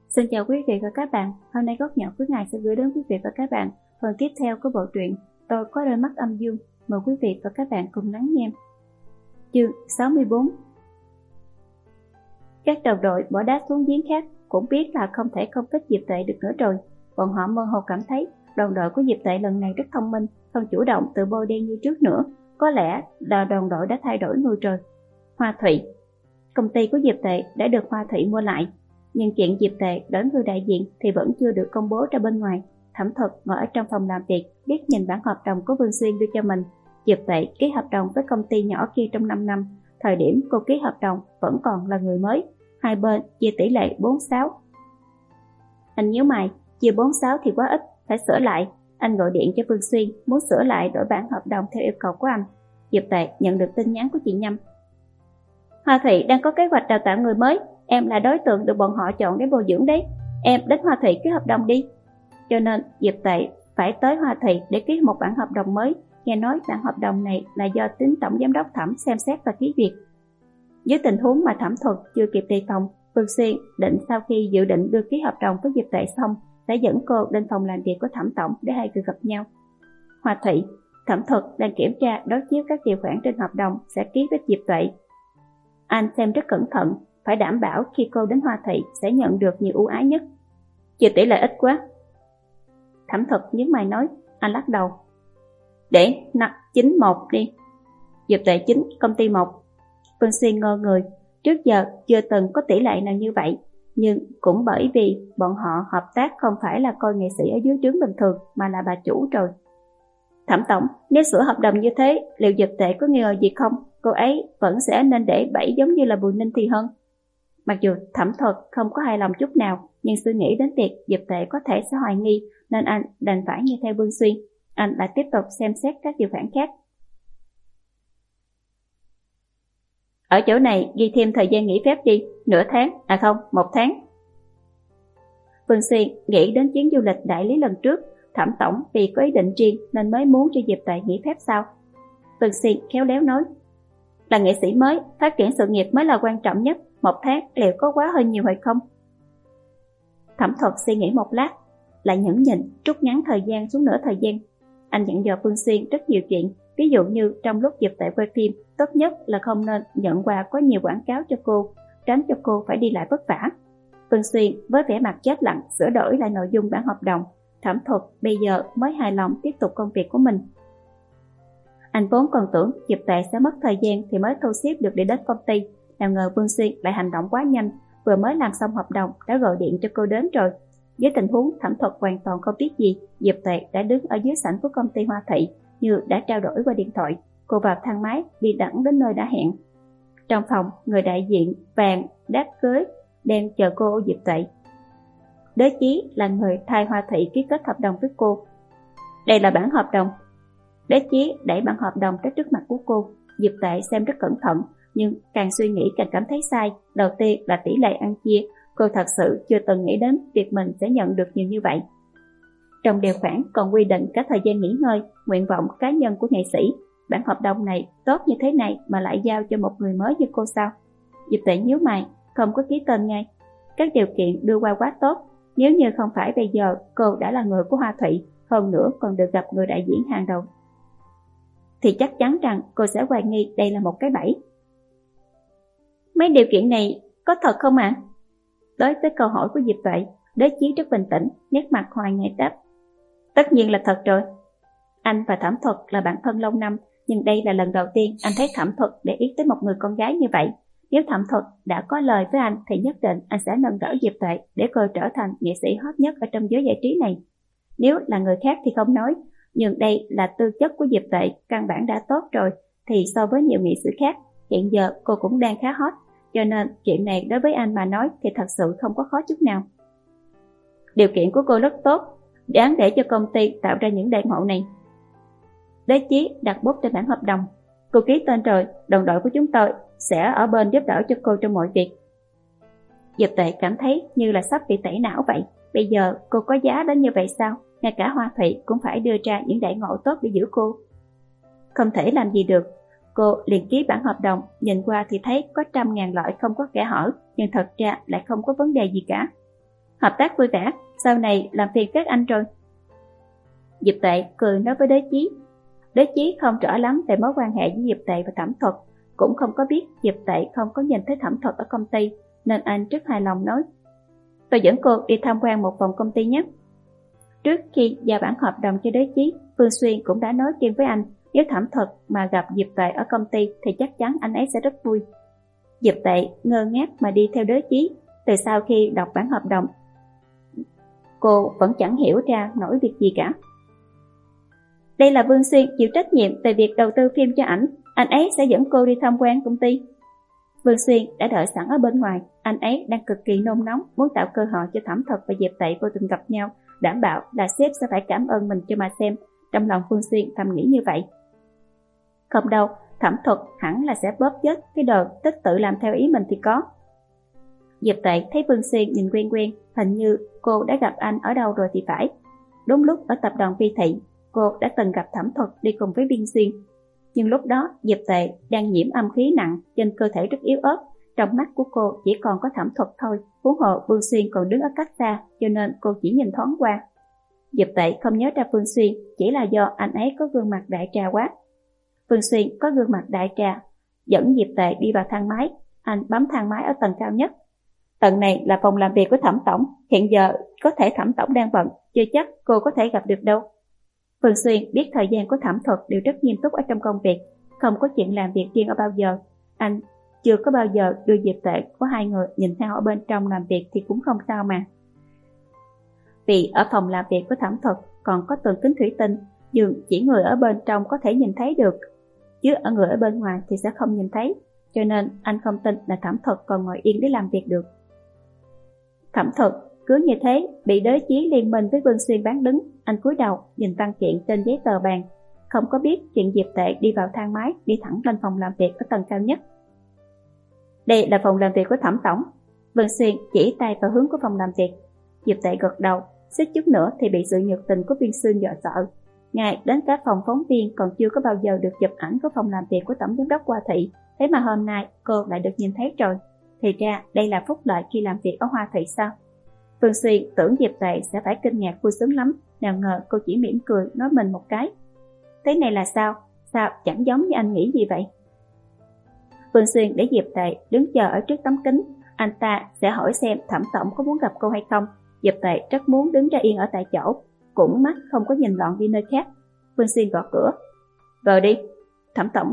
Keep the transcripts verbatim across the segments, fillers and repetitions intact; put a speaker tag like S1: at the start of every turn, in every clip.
S1: Xin chào quý vị và các bạn. Hôm nay Góc Nhỏ Cuối Ngày sẽ gửi đến quý vị và các bạn phần tiếp theo của bộ truyện Tôi Có Đôi Mắt Âm Dương. Mời quý vị và các bạn cùng lắng nghe. Chương sáu mươi tư. Các đồng đội bỏ đá xuống giếng khác cũng biết là không thể công kích Diệp Tệ được nữa rồi. Bọn họ mơ hồ cảm thấy đồng đội của Diệp Tệ lần này rất thông minh, không chủ động tự bôi đen như trước nữa. Có lẽ là đồng đội đã thay đổi người rồi. Hoa Thụy. Công ty của Diệp Tệ đã được Hoa Thụy mua lại, nhưng chuyện Diệp Tệ đổi người đại diện thì vẫn chưa được công bố ra bên ngoài. Thẩm Thuật ngồi ở trong phòng làm việc, liếc nhìn bản hợp đồng của Vương Xuyên đưa cho mình. Diệp Tệ ký hợp đồng với công ty nhỏ kia trong năm năm. Thời điểm cô ký hợp đồng vẫn còn là người mới. Hai bên chia tỷ lệ bốn sáu. Anh nhíu mày, chia bốn sáu thì quá ít, phải sửa lại. Anh gọi điện cho Vương Xuyên, muốn sửa lại đổi bản hợp đồng theo yêu cầu của anh. Diệp Tệ nhận được tin nhắn của chị Nhâm. Hoa Thụy đang có kế hoạch đào tạo người mới, em là đối tượng được bọn họ chọn để bồi dưỡng đấy. Em đến Hoa Thụy ký hợp đồng đi. Cho nên Diệp Tệ phải tới Hoa Thụy để ký một bản hợp đồng mới. Nghe nói bản hợp đồng này là do chính tổng giám đốc Thẩm xem xét và ký duyệt. Dưới tình huống mà Thẩm Thuật chưa kịp đề phòng, Vương Xuyên định sau khi dự định đưa ký hợp đồng với Diệp Tệ xong sẽ dẫn cô lên phòng làm việc của Thẩm tổng để hai người gặp nhau. Hoa Thụy. Thẩm Thuật đang kiểm tra đối chiếu các điều khoản trên hợp đồng sẽ ký với Diệp Tệ. Anh xem rất cẩn thận, phải đảm bảo khi cô đến Hoa Thụy sẽ nhận được nhiều ưu ái nhất. Chưa tỷ lệ ít quá. Thẩm Thuật nhớ mày nói. Anh lắc đầu. Để năm chín một đi. Diệp Tệ chín, công ty một. Vương Xuyên ngơ người. Trước giờ chưa từng có tỷ lệ nào như vậy, nhưng cũng bởi vì bọn họ hợp tác không phải là coi nghệ sĩ ở dưới trướng bình thường mà là bà chủ rồi. Thẩm tổng, nếu sửa hợp đồng như thế, liệu Diệp Tệ có nghi ngờ gì không? Cô ấy vẫn sẽ nên để bảy giống như là Bùi Ninh thì hơn. Mặc dù Thẩm Thuật không có hài lòng chút nào, nhưng suy nghĩ đến việc Diệp Tệ có thể sẽ hoài nghi, nên anh đành phải nghe theo Vương Xuyên. Anh lại tiếp tục xem xét các điều khoản khác. Ở chỗ này ghi thêm thời gian nghỉ phép đi, nửa tháng, à không, một tháng. Vương Xuyên nghĩ đến chuyến du lịch đại lý lần trước. Thẩm tổng vì có ý định riêng nên mới muốn cho Diệp Tệ nghỉ phép sao? Vương Xuyên khéo léo nói. Là nghệ sĩ mới, phát triển sự nghiệp mới là quan trọng nhất. Một tháng liệu có quá hơi nhiều hay không? Thẩm Thuật suy nghĩ một lát, lại nhẫn nhịn rút ngắn thời gian xuống nửa thời gian. Anh dặn dò Vương Xuyên rất nhiều chuyện, ví dụ như trong lúc Diệp Tệ quay phim, tốt nhất là không nên nhận quà có nhiều quảng cáo cho cô, tránh cho cô phải đi lại vất vả. Vương Xuyên với vẻ mặt chết lặng sửa đổi lại nội dung bản hợp đồng. Thẩm Thuật bây giờ mới hài lòng tiếp tục công việc của mình. Anh vốn còn tưởng Diệp Tệ sẽ mất thời gian thì mới thu xếp được để đến công ty, nào ngờ Vương Xuyên lại hành động quá nhanh, vừa mới làm xong hợp đồng đã gọi điện cho cô đến rồi. Với tình huống Thẩm Thuật hoàn toàn không biết gì, Diệp Tệ đã đứng ở dưới sảnh của công ty Hoa Thụy như đã trao đổi qua điện thoại. Cô vào thang máy đi thẳng đến nơi đã hẹn. Trong phòng, người đại diện vàng đát cưới đang chờ cô Diệp Tệ. Đế Chí là người thay Hoa Thụy ký kết hợp đồng với cô. Đây là bản hợp đồng. Đế Chí đẩy bản hợp đồng tới trước mặt của cô. Diệp Tệ xem rất cẩn thận, nhưng càng suy nghĩ càng cảm thấy sai. Đầu tiên là tỷ lệ ăn chia. Cô thật sự chưa từng nghĩ đến việc mình sẽ nhận được nhiều như vậy. Trong điều khoản còn quy định cả thời gian nghỉ ngơi, nguyện vọng cá nhân của nghệ sĩ. Bản hợp đồng này tốt như thế này mà lại giao cho một người mới như cô sao? Diệp Tệ nhíu mày, không có ký tên ngay. Các điều kiện đưa qua quá tốt. Nếu như không phải bây giờ cô đã là người của Hoa Thụy, hơn nữa còn được gặp người đại diện hàng đầu, thì chắc chắn rằng cô sẽ hoài nghi đây là một cái bẫy. Mấy điều kiện này có thật không ạ? À? Đối với câu hỏi của Diệp Tệ, Đế Chí rất bình tĩnh, nét mặt hoài nghi đáp. Tất nhiên là thật rồi. Anh và Thẩm Thuật là bạn thân lâu năm, nhưng đây là lần đầu tiên anh thấy Thẩm Thuật để ý tới một người con gái như vậy. Nếu Thẩm Thuật đã có lời với anh thì nhất định anh sẽ nâng đỡ Diệp Tệ để cô trở thành nghệ sĩ hot nhất ở trong giới giải trí này. Nếu là người khác thì không nói, nhưng đây là tư chất của Diệp Tệ, căn bản đã tốt rồi, thì so với nhiều nghệ sĩ khác, hiện giờ cô cũng đang khá hot, cho nên chuyện này đối với anh mà nói thì thật sự không có khó chút nào. Điều kiện của cô rất tốt, đáng để cho công ty tạo ra những đại ngộ này. Đế Chí đặt bút trên bản hợp đồng. Cô ký tên rồi, đồng đội của chúng tôi sẽ ở bên giúp đỡ cho cô trong mọi việc. Diệp Tệ cảm thấy như là sắp bị tẩy não vậy. Bây giờ cô có giá đến như vậy sao? Ngay cả Hoa Thụy cũng phải đưa ra những đại ngộ tốt để giữ cô. Không thể làm gì được. Cô liền ký bản hợp đồng, nhìn qua thì thấy có trăm ngàn loại không có kẽ hở, nhưng thật ra lại không có vấn đề gì cả. Hợp tác vui vẻ, sau này làm phiền các anh rồi. Diệp Tệ cười nói với Đế Chí. Đế Chí không rõ lắm về mối quan hệ với Diệp Tệ và Thẩm Thuật, cũng không có biết Diệp Tệ không có nhìn thấy Thẩm Thuật ở công ty, nên anh rất hài lòng nói: tôi dẫn cô đi tham quan một vòng công ty nhé. Trước khi giao bản hợp đồng cho Đế Chí, Phương Xuyên cũng đã nói riêng với anh, nếu Thẩm Thuật mà gặp Diệp Tệ ở công ty thì chắc chắn anh ấy sẽ rất vui. Diệp Tệ ngơ ngác mà đi theo Đế Chí. Từ sau khi đọc bản hợp đồng, cô vẫn chẳng hiểu ra nổi việc gì cả. Đây là Vương Xuyên chịu trách nhiệm về việc đầu tư phim cho ảnh, anh ấy sẽ dẫn cô đi tham quan công ty. Vương Xuyên đã đợi sẵn ở bên ngoài, anh ấy đang cực kỳ nôn nóng muốn tạo cơ hội cho Thẩm Thuật và Diệp Tệ vô tình gặp nhau, đảm bảo là sếp sẽ phải cảm ơn mình cho mà xem. Trong lòng Vương Xuyên thầm nghĩ như vậy. Không đâu, Thẩm Thuật hẳn là sẽ bóp chết cái đồ tích tự làm theo ý mình thì có. Diệp Tệ thấy Vương Xuyên nhìn quen quen, hình như cô đã gặp anh ở đâu rồi thì phải. Đúng lúc ở tập đoàn Vi Thị, cô đã từng gặp Thẩm Thuật đi cùng với Viên Xuyên. Nhưng lúc đó Diệp Tệ đang nhiễm âm khí nặng, trên cơ thể rất yếu ớt, trong mắt của cô chỉ còn có Thẩm Thuật thôi, huống hồ Vương Xuyên còn đứng ở cách xa, cho nên cô chỉ nhìn thoáng qua. Diệp Tệ không nhớ ra Vương Xuyên, chỉ là do anh ấy có gương mặt đại trà quá. Vương Xuyên có gương mặt đại trà, dẫn Diệp Tệ đi vào thang máy. Anh bấm thang máy ở tầng cao nhất. Tầng này là phòng làm việc của Thẩm Tổng, hiện giờ có thể Thẩm Tổng đang bận, chưa chắc cô có thể gặp được đâu. Vương Xuyên biết thời gian của Thẩm Thuật đều rất nghiêm túc ở trong công việc, không có chuyện làm việc riêng ở bao giờ. Anh chưa có bao giờ đưa Diệp Tệ có hai người nhìn nhau ở bên trong làm việc thì cũng không sao mà. Vì ở phòng làm việc của Thẩm Thuật còn có tường kính thủy tinh, nhưng chỉ người ở bên trong có thể nhìn thấy được, chứ ở người ở bên ngoài thì sẽ không nhìn thấy, cho nên anh không tin là Thẩm Thuật còn ngồi yên để làm việc được. Thẩm Thuật cứ như thế bị Đế Chí liên minh với Vương Xuyên bán đứng. Anh cúi đầu nhìn văn kiện trên giấy tờ bàn, không có biết chuyện Diệp Tệ đi vào thang máy đi thẳng lên phòng làm việc ở tầng cao nhất. Đây là phòng làm việc của Thẩm Tổng. Vương Xuyên chỉ tay vào hướng của phòng làm việc. Diệp Tệ gật đầu, suýt chút nữa thì bị sự nhiệt tình của Viên Xuyên dọa sợ. Ngay đến cả phòng phóng viên còn chưa có bao giờ được chụp ảnh của phòng làm việc của Tổng Giám đốc Hoa Thị, thế mà hôm nay cô lại được nhìn thấy rồi. Thì ra đây là phúc lợi khi làm việc ở Hoa Thị sao? Vương Xuyên tưởng Diệp Tệ sẽ phải kinh ngạc vui sướng lắm, nào ngờ cô chỉ mỉm cười nói mình một cái. Thế này là sao? Sao chẳng giống như anh nghĩ gì vậy? Vương Xuyên để Diệp Tệ đứng chờ ở trước tấm kính, anh ta sẽ hỏi xem Thẩm Tổng có muốn gặp cô hay không. Diệp Tệ rất muốn đứng ra yên ở tại chỗ, cũng mắt không có nhìn loạn đi nơi khác. Vương Xuyên gõ cửa. Vào đi, Thẩm Tổng.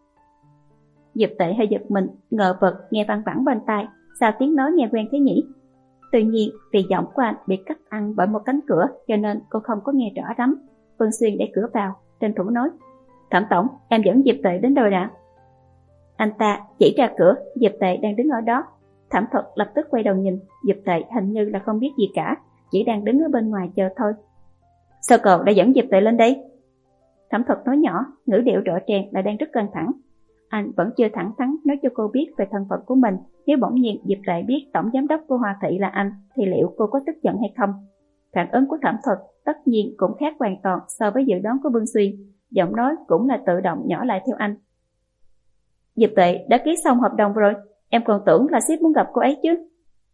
S1: Diệp Tệ hơi giật mình, ngờ vực nghe văng vẳng bên tai, sao tiếng nói nghe quen thế nhỉ? Tự nhiên vì giọng của anh bị cắt ăn bởi một cánh cửa, cho nên cô không có nghe rõ lắm. Vương Xuyên đẩy cửa vào, tranh thủ nói: Thẩm Tổng, em dẫn Diệp Tệ đến đâu đã? Anh ta chỉ ra cửa, Diệp Tệ đang đứng ở đó. Thẩm Thuật lập tức quay đầu nhìn, Diệp Tệ hình như là không biết gì cả, chỉ đang đứng ở bên ngoài chờ thôi. Sao cậu đã dẫn Diệp Tệ lên đây? Thẩm Thuật nói nhỏ, ngữ điệu rõ ràng là đang rất căng thẳng. Anh vẫn chưa thẳng thắn nói cho cô biết về thân phận của mình. Nếu bỗng nhiên Diệp Tệ biết tổng giám đốc của Hoa Thị là anh, thì liệu cô có tức giận hay không? Phản ứng của Thẩm Thuật tất nhiên cũng khác hoàn toàn so với dự đoán của Vương Xuyên. Giọng nói cũng là tự động nhỏ lại theo anh. Diệp Tệ đã ký xong hợp đồng rồi, em còn tưởng là sếp muốn gặp cô ấy chứ.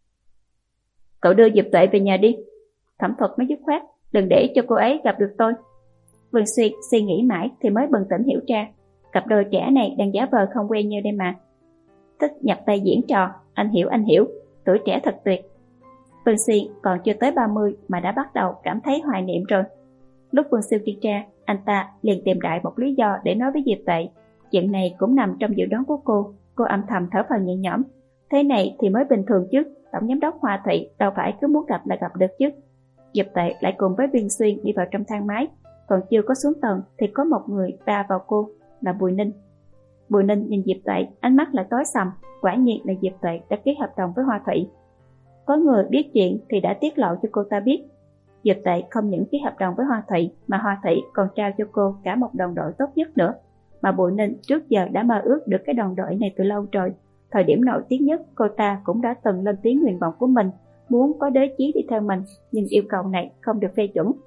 S1: Cậu đưa Diệp Tệ về nhà đi. Thẩm Thuật mới dứt khoát, đừng để cho cô ấy gặp được tôi. Vương Xuyên suy nghĩ mãi thì mới bừng tỉnh hiểu ra, cặp đôi trẻ này đang giả vờ không quen nhau đây mà. Thích nhập tay diễn trò, anh hiểu anh hiểu, tuổi trẻ thật tuyệt. Vương Xuyên còn chưa tới ba mươi mà đã bắt đầu cảm thấy hoài niệm rồi. Lúc Vương Xuyên đi ra, anh ta liền tìm đại một lý do để nói với Diệp Tệ. Chuyện này cũng nằm trong dự đoán của cô. Cô âm thầm thở phào nhẹ nhõm. Thế này thì mới bình thường chứ, tổng giám đốc Hoa Thị đâu phải cứ muốn gặp là gặp được chứ. Diệp Tệ lại cùng với Viên Xuyên đi vào trong thang máy. Còn chưa có xuống tầng thì có một người va vào cô, là Bùi Ninh. Bùi Ninh nhìn Diệp Tệ, ánh mắt lại tối sầm. Quả nhiên là Diệp Tệ đã ký hợp đồng với Hoa Thị. Có người biết chuyện thì đã tiết lộ cho cô ta biết. Diệp Tệ không những ký hợp đồng với Hoa Thị, mà Hoa Thị còn trao cho cô cả một đồng đội tốt nhất nữa. Mà Bùi Ninh trước giờ đã mơ ước được cái đồng đội này từ lâu rồi. Thời điểm nổi tiếng nhất, cô ta cũng đã từng lên tiếng nguyện vọng của mình, muốn có Đế Chí đi theo mình, nhưng yêu cầu này không được phê chuẩn.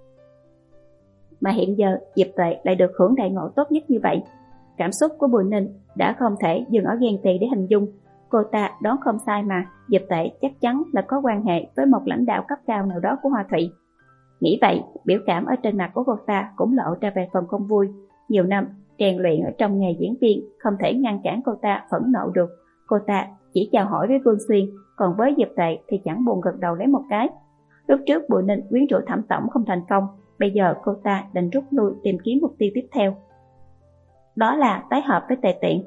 S1: Mà hiện giờ Diệp Tệ lại được hưởng đại ngộ tốt nhất như vậy. Cảm xúc của Bùi Ninh đã không thể dừng ở ghen tị để hình dung. Cô ta đoán không sai mà, Diệp Tệ chắc chắn là có quan hệ với một lãnh đạo cấp cao nào đó của Hoa Thụy. Nghĩ vậy, biểu cảm ở trên mặt của cô ta cũng lộ ra vài phần không vui. Nhiều năm rèn luyện ở trong nghề diễn viên không thể ngăn cản cô ta phẫn nộ được. Cô ta chỉ chào hỏi với Vương Xuyên, còn với Diệp Tệ thì chẳng buồn gật đầu lấy một cái. Lúc trước Bùi Ninh quyến rũ Thẩm Tổng không thành công, bây giờ cô ta định rút lui tìm kiếm mục tiêu tiếp theo. Đó là tái hợp với Tề Tiện.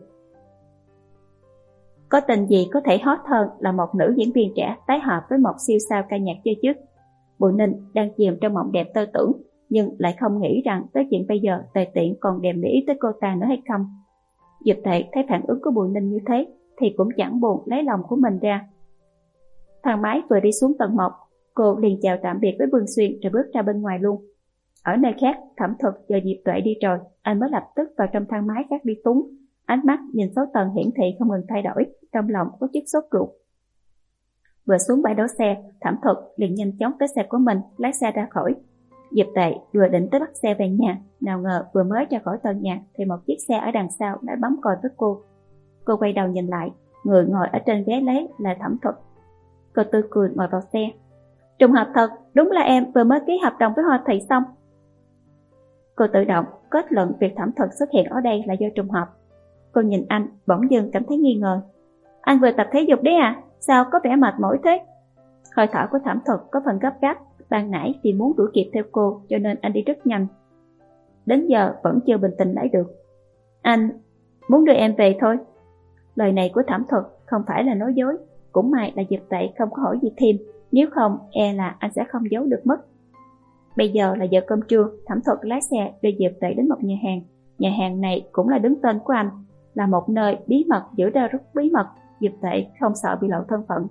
S1: Có tình gì có thể hot hơn là một nữ diễn viên trẻ tái hợp với một siêu sao ca nhạc chơi trước. Bùi Ninh đang chìm trong mộng đẹp tơ tưởng, nhưng lại không nghĩ rằng tới chuyện bây giờ Tề Tiện còn đềm để ý tới cô ta nữa hay không. Diệp Tệ thấy phản ứng của Bùi Ninh như thế thì cũng chẳng buồn lấy lòng của mình ra. Thang máy vừa đi xuống tầng một, cô liền chào tạm biệt với Vương Xuyên rồi bước ra bên ngoài luôn. Ở nơi khác, Thẩm Thuật chờ Diệp Tuệ đi rồi, anh mới lập tức vào trong thang máy khác đi túng. Ánh mắt nhìn số tầng hiển thị không ngừng thay đổi, trong lòng có chút sốt ruột. Vừa xuống bãi đỗ xe, Thẩm Thuật liền nhanh chóng tới xe của mình, lái xe ra khỏi. Diệp Tệ vừa định tới bắt xe về nhà, nào ngờ vừa mới ra khỏi tòa nhà thì một chiếc xe ở đằng sau đã bấm còi với cô. Cô quay đầu nhìn lại, người ngồi ở trên ghế lái là Thẩm Thuật. Cô tươi cười ngồi vào xe. Trùng hợp thật, đúng là em vừa mới ký hợp đồng với Hoa Thụy xong. Cô tự động kết luận việc Thẩm Thuật xuất hiện ở đây là do trùng hợp. Cô nhìn anh, bỗng dưng cảm thấy nghi ngờ. Anh vừa tập thể dục đấy à? Sao có vẻ mệt mỏi thế? Hơi thở của Thẩm Thuật có phần gấp gáp, ban nãy vì muốn đuổi kịp theo cô cho nên anh đi rất nhanh. Đến giờ vẫn chưa bình tĩnh lại được. Anh muốn đưa em về thôi. Lời này của Thẩm Thuật không phải là nói dối, cũng may là Diệp Tệ không có hỏi gì thêm, nếu không e là anh sẽ không giấu được mất. Bây giờ là giờ cơm trưa, Thẩm Thuật lái xe đưa Diệp Tệ đến một nhà hàng. Nhà hàng này cũng là đứng tên của anh, là một nơi bí mật giữ ra rất bí mật. Diệp Tệ không sợ bị lộ thân phận.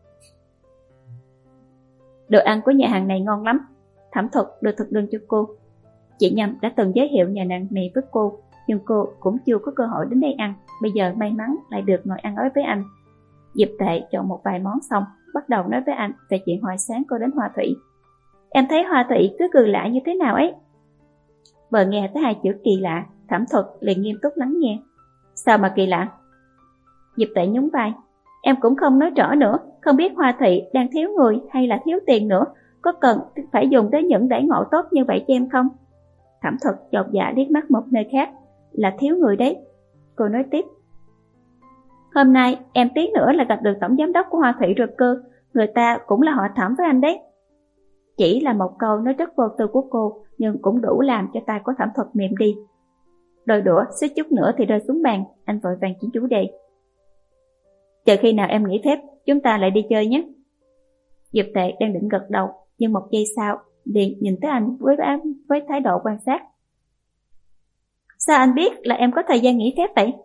S1: Đồ ăn của nhà hàng này ngon lắm. Thẩm Thuật đưa thực đơn cho cô. Chị Nhâm đã từng giới thiệu nhà hàng này với cô, nhưng cô cũng chưa có cơ hội đến đây ăn. Bây giờ may mắn lại được ngồi ăn ói với anh. Diệp Tệ chọn một vài món xong, bắt đầu nói với anh về chuyện hồi sáng cô đến Hoa Thụy. Em thấy Hoa Thụy cứ cười lạ như thế nào ấy. Vừa nghe tới hai chữ kỳ lạ, Thẩm Thuật liền nghiêm túc lắng nghe. Sao mà kỳ lạ? Diệp Tệ nhún vai. Em cũng không nói rõ nữa, không biết Hoa Thụy đang thiếu người hay là thiếu tiền nữa, có cần phải dùng tới những đãi ngộ tốt như vậy cho em không? Thẩm Thuật chột dạ liếc mắt một nơi khác. Là thiếu người đấy. Cô nói tiếp. Hôm nay em tí nữa là gặp được tổng giám đốc của Hoa Thụy rồi cơ, người ta cũng là họ Thẩm với anh đấy. Chỉ là một câu nói rất vô tư của cô, nhưng cũng đủ làm cho tay của Thẩm Thuật mềm đi. Đôi đũa suýt chút nữa thì rơi xuống bàn, anh vội vàng chuyển chủ đề. Chờ khi nào em nghỉ phép, chúng ta lại đi chơi nhé. Diệp Tệ đang định gật đầu, nhưng một giây sau liền nhìn tới anh với với thái độ quan sát. Sao anh biết là em có thời gian nghỉ phép vậy?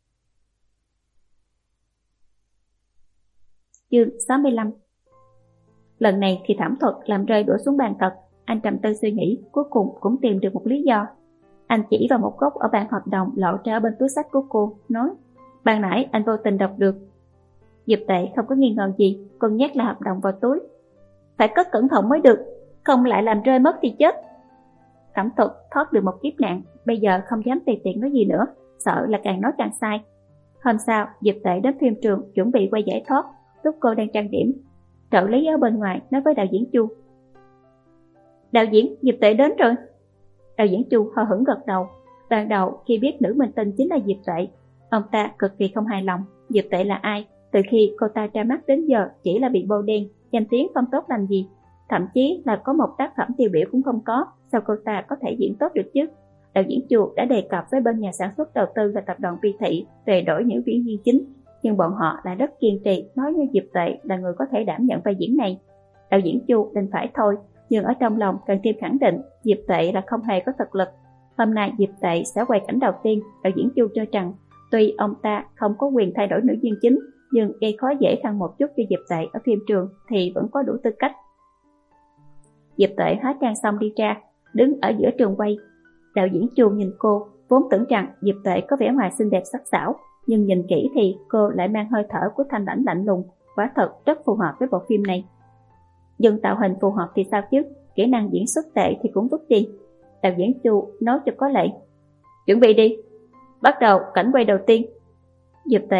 S1: Chương sáu mươi lăm. Lần này thì Thẩm Thuật làm rơi đũa xuống bàn thật. Anh trầm tư suy nghĩ, cuối cùng cũng tìm được một lý do. Anh chỉ vào một góc ở bàn hợp đồng lộ ra bên túi xách của cô, nói: ban nãy anh vô tình đọc được. Diệp Tệ không có nghi ngờ gì, còn nhét là hợp đồng vào túi. Phải cất cẩn thận mới được, không lại làm rơi mất thì chết. Thẩm Thuật thoát được một kiếp nạn, bây giờ không dám tùy tiện nói gì nữa, sợ là càng nói càng sai. Hôm sau, Diệp Tệ đến phim trường chuẩn bị quay giải thoát. Lúc cô đang trang điểm, trợ lý ở bên ngoài nói với đạo diễn Chu. Đạo diễn, Diệp Tệ đến rồi. Đạo diễn Chu hờ hững gật đầu. Ban đầu khi biết nữ minh tinh chính là Diệp Tệ, ông ta cực kỳ không hài lòng. Diệp Tệ là ai? Từ khi cô ta ra mắt đến giờ chỉ là bị bôi đen, danh tiếng không tốt lành gì, thậm chí là có một tác phẩm tiêu biểu cũng không có. Sao cô ta có thể diễn tốt được chứ? Đạo diễn Chu đã đề cập với bên nhà sản xuất đầu tư là tập đoàn Vi Thị về đổi những diễn viên chính, nhưng bọn họ lại rất kiên trì nói như Diệp Tệ là người có thể đảm nhận vai diễn này. Đạo diễn Chu định phải thôi, nhưng ở trong lòng càng thêm khẳng định Diệp Tệ là không hề có thực lực. Hôm nay Diệp Tệ sẽ quay cảnh đầu tiên. Đạo diễn Chu cho rằng tuy ông ta không có quyền thay đổi nữ viên chính, nhưng gây khó dễ khăn một chút cho Diệp Tệ ở phim trường thì vẫn có đủ tư cách. Diệp Tệ hóa trang xong đi ra, đứng ở giữa trường quay. Đạo diễn Chu nhìn cô, vốn tưởng rằng Diệp Tệ có vẻ ngoài xinh đẹp sắc sảo, nhưng nhìn kỹ thì cô lại mang hơi thở của thanh lãnh lạnh lùng, quả thật rất phù hợp với bộ phim này. Nhưng tạo hình phù hợp thì sao chứ, kỹ năng diễn xuất tệ thì cũng vứt đi. Đạo diễn Chu nói cho có lệ. Chuẩn bị đi, bắt đầu cảnh quay đầu tiên. Diệp Tệ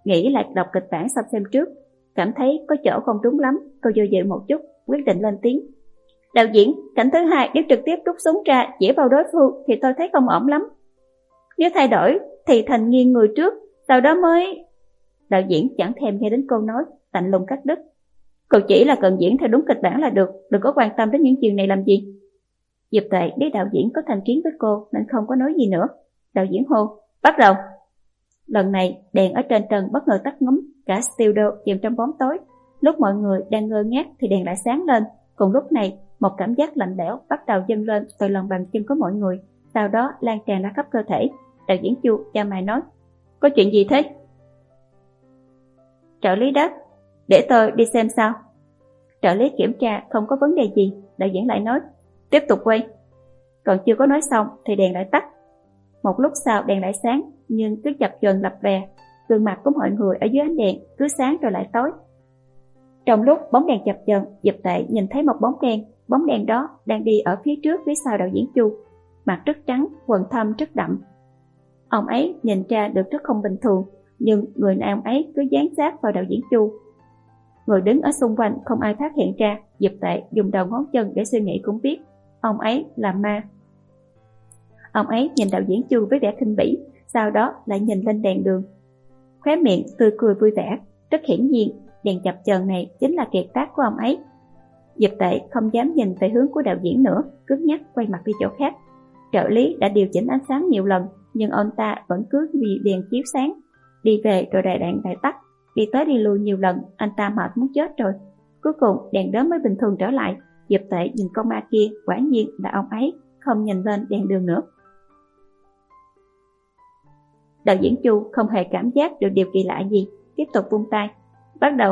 S1: nghĩ lại đọc kịch bản xong xem trước, cảm thấy có chỗ không đúng lắm, cô do dự một chút, quyết định lên tiếng. Đạo diễn, cảnh thứ hai nếu trực tiếp rút súng ra chỉ vào đối phương thì tôi thấy không ổn lắm. Nếu thay đổi thì thành nghiêng người trước, sau đó mới... Đạo diễn chẳng thèm nghe đến câu nói, lạnh lùng cắt đứt. Cô chỉ là cần diễn theo đúng kịch bản là được, đừng có quan tâm đến những chuyện này làm gì. Diệp Tuệ biết đạo diễn có thành kiến với cô nên không có nói gì nữa. Đạo diễn hô, bắt đầu. Lần này đèn ở trên trần bất ngờ tắt ngúm, cả studio chìm trong bóng tối. Lúc mọi người đang ngơ ngác thì đèn lại sáng lên. Cùng lúc này một cảm giác lạnh lẽo bắt đầu dâng lên từ lòng bàn chân của mọi người, sau đó lan tràn ra khắp cơ thể. Đạo diễn Chu cha mày nói, có chuyện gì thế? Trợ lý đáp, để tôi đi xem sao. Trợ lý kiểm tra không có vấn đề gì. Đạo diễn lại nói, tiếp tục quay. Còn chưa có nói xong thì đèn lại tắt. Một lúc sau đèn lại sáng, nhưng cứ chập chờn lập lè. Gương mặt của mọi người ở dưới ánh đèn cứ sáng rồi lại tối. Trong lúc bóng đèn chập chờn, Diệp Tệ nhìn thấy một bóng đen. Bóng đen đó đang đi ở phía trước phía sau đạo diễn Chu, mặt rất trắng, quần thâm rất đậm. Ông ấy nhìn ra được rất không bình thường, nhưng người nam ấy cứ dán sát vào đạo diễn Chu. Người đứng ở xung quanh không ai phát hiện ra. Diệp Tệ dùng đầu ngón chân để suy nghĩ cũng biết ông ấy là ma. Ông ấy nhìn đạo diễn Chu với vẻ khinh bỉ, sau đó lại nhìn lên đèn đường, khóe miệng tươi cười vui vẻ. Rất hiển nhiên đèn chập chờn này chính là kiệt tác của ông ấy. Diệp Tệ không dám nhìn về hướng của đạo diễn nữa, cứng nhắc quay mặt đi chỗ khác. Trợ lý đã điều chỉnh ánh sáng nhiều lần, nhưng ông ta vẫn cứ vì đèn chiếu sáng. Đi về rồi đèn đèn lại tắt, đi tới đi lui nhiều lần, anh ta mệt muốn chết rồi. Cuối cùng đèn đóm mới bình thường trở lại. Diệp Tệ nhìn con ma kia, quả nhiên là ông ấy, không nhìn lên đèn đường nữa. Đạo diễn Chu không hề cảm giác được điều kỳ lạ gì, tiếp tục vung tay. Bắt đầu.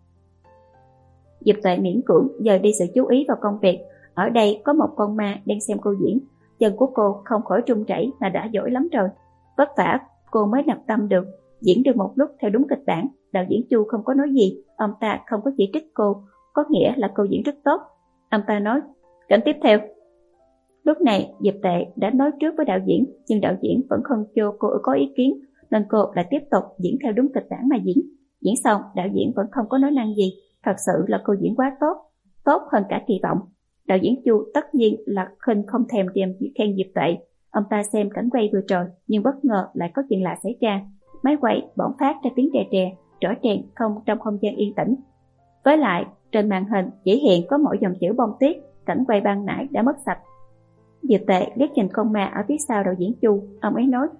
S1: Diệp Tuệ miễn cưỡng dời đi sự chú ý vào công việc. Ở đây có một con ma đang xem cô diễn. Chân của cô không khỏi run rẩy là đã giỏi lắm rồi. Vất vả cô mới nhập tâm được, diễn được một lúc theo đúng kịch bản. Đạo diễn Chu không có nói gì, ông ta không có chỉ trích cô, có nghĩa là cô diễn rất tốt. Ông ta nói, cảnh tiếp theo. Lúc này Diệp Tệ đã nói trước với đạo diễn, nhưng đạo diễn vẫn không cho cô có ý kiến, nên cô lại tiếp tục diễn theo đúng kịch bản mà diễn. Diễn xong, đạo diễn vẫn không có nói năng gì. Thật sự là cô diễn quá tốt, tốt hơn cả kỳ vọng. Đạo diễn Chu tất nhiên là khinh không thèm tìm khen Diệp Tệ. Ông ta xem cảnh quay vừa rồi, nhưng bất ngờ lại có chuyện lạ xảy ra. Máy quay bỗng phát ra tiếng rè rè, rõ ràng không trong không gian yên tĩnh. Với lại, trên màn hình chỉ hiện có mỗi dòng chữ bông tuyết, cảnh quay ban nãy đã mất sạch. Diệp Tệ liếc nhìn con ma ở phía sau đạo diễn Chu, ông ấy nói,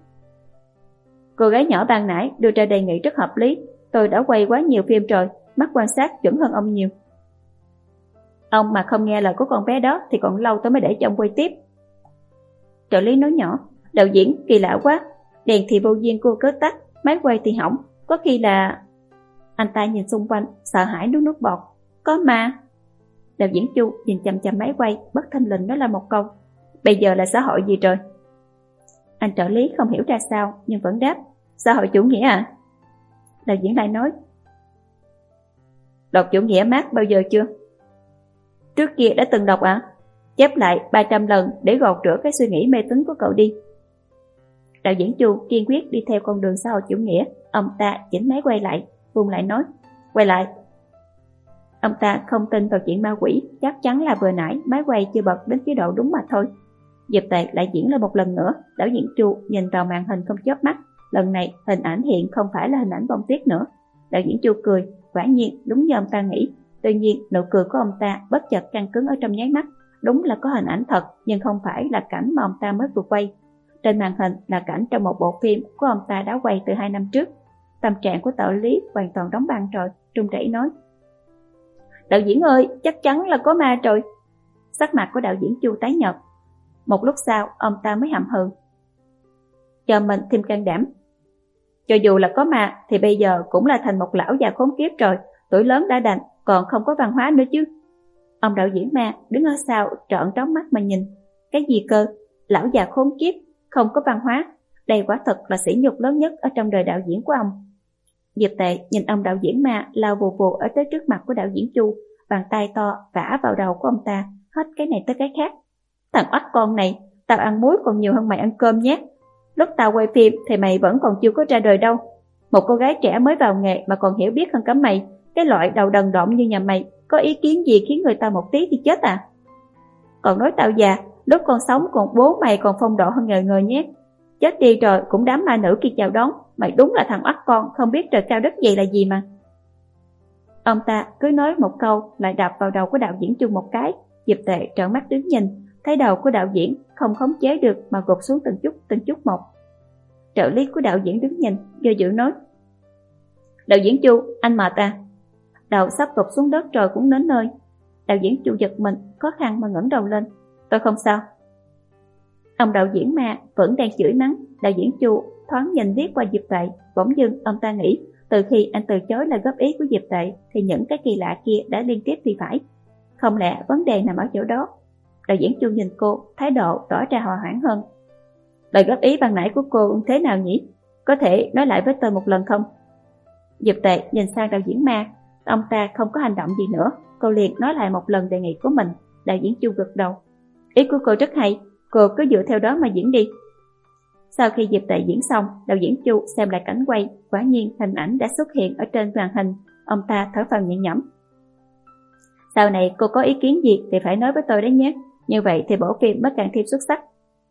S1: cô gái nhỏ ban nãy đưa ra đề nghị rất hợp lý, tôi đã quay quá nhiều phim rồi, mắt quan sát chuẩn hơn ông nhiều. Ông mà không nghe lời của con bé đó thì còn lâu tôi mới để cho ông quay tiếp. Trợ lý nói nhỏ, đạo diễn kỳ lạ quá, đèn thì vô duyên cô cớ tắt, máy quay thì hỏng, có khi là... Anh ta nhìn xung quanh, sợ hãi nuốt nước bọt. Có ma. Đạo diễn Chu nhìn chằm chằm máy quay, bất thình lình nói là một câu, bây giờ là xã hội gì rồi? Anh trợ lý không hiểu ra sao, nhưng vẫn đáp, xã hội chủ nghĩa à? Đạo diễn lại nói, đọc chủ nghĩa Marx bao giờ chưa? Trước kia đã từng đọc ạ? À? Chép lại ba trăm lần để gọt rửa cái suy nghĩ mê tín của cậu đi. Đạo diễn Chu kiên quyết đi theo con đường xã hội chủ nghĩa. Ông ta chỉnh máy quay lại, vùng lại nói, quay lại. Ông ta không tin vào chuyện ma quỷ, chắc chắn là vừa nãy máy quay chưa bật đến chế độ đúng mà thôi. Diệp Tệ lại diễn lại một lần nữa. Đạo diễn Chu nhìn vào màn hình không chớp mắt. Lần này hình ảnh hiện không phải là hình ảnh bông tuyết nữa. Đạo diễn Chu cười, quả nhiên đúng như ông ta nghĩ. Tuy nhiên nụ cười của ông ta bất chợt căng cứng ở trong nháy mắt. Đúng là có hình ảnh thật, nhưng không phải là cảnh mà ông ta mới vừa quay. Trên màn hình là cảnh trong một bộ phim của ông ta đã quay từ hai năm trước. Tâm trạng của đạo lý hoàn toàn đóng băng rồi, run rẩy nói, đạo diễn ơi, chắc chắn là có ma rồi. Sắc mặt của đạo diễn Chu tái nhợt. Một lúc sau ông ta mới hậm hừ, cho mình thêm can đảm. Cho dù là có ma thì bây giờ cũng là thành một lão già khốn kiếp rồi, tuổi lớn đã đành, còn không có văn hóa nữa chứ. Ông đạo diễn ma đứng ở sau trợn tróng mắt mà nhìn. Cái gì cơ? Lão già khốn kiếp, không có văn hóa. Đây quả thật là sỉ nhục lớn nhất ở trong đời đạo diễn của ông. Diệp Tệ nhìn ông đạo diễn ma lao vù vù ở tới trước mặt của đạo diễn Chu, bàn tay to vả vào đầu của ông ta, hết cái này tới cái khác. Thằng oắt con này, tao ăn muối còn nhiều hơn mày ăn cơm nhé. Lúc tao quay phim thì mày vẫn còn chưa có ra đời đâu. Một cô gái trẻ mới vào nghề mà còn hiểu biết hơn cả mày, cái loại đầu đần độn như nhà mày, có ý kiến gì khiến người ta một tí thì chết à? Còn nói tao già, lúc còn sống còn bố mày còn phong độ hơn ngời ngời nhé. Chết đi rồi cũng đám ma nữ kia chào đón, mày đúng là thằng ắt con, không biết trời cao đất dày là gì mà. Ông ta cứ nói một câu lại đập vào đầu của đạo diễn Chung một cái. Diệp Tệ trợn mắt đứng nhìn, thấy đầu của đạo diễn không khống chế được mà gục xuống từng chút từng chút một. Trợ lý của đạo diễn đứng nhìn, do dự nói: Đạo diễn Chu, anh mệt à? Đầu sắp gục xuống đất rồi cũng đến nơi. Đạo diễn Chu giật mình, khó khăn mà ngẩng đầu lên: Tôi không sao. Ông đạo diễn ma vẫn đang chửi mắng. Đạo diễn Chu thoáng nhìn liếc qua Diệp Tệ, bỗng dưng ông ta nghĩ từ khi anh từ chối lời góp ý của Diệp Tệ thì những cái kỳ lạ kia đã liên tiếp thì phải. Không lẽ vấn đề nằm ở chỗ đó? Đạo diễn Chu nhìn cô, thái độ tỏ ra hòa hoãn hơn. Lời góp ý ban nãy của cô thế nào nhỉ? Có thể nói lại với tôi một lần không? Diệp Tệ nhìn sang đạo diễn ma. Ông ta không có hành động gì nữa. Cô liền nói lại một lần đề nghị của mình. Đạo diễn Chu gật đầu. Ý của cô rất hay, cô cứ dựa theo đó mà diễn đi. Sau khi Diệp Tệ diễn xong, đạo diễn Chu xem lại cảnh quay, quả nhiên hình ảnh đã xuất hiện ở trên màn hình. Ông ta thở phào nhẹ nhõm. Sau này cô có ý kiến gì thì phải nói với tôi đấy nhé. Như vậy thì bộ phim mới càng thêm xuất sắc.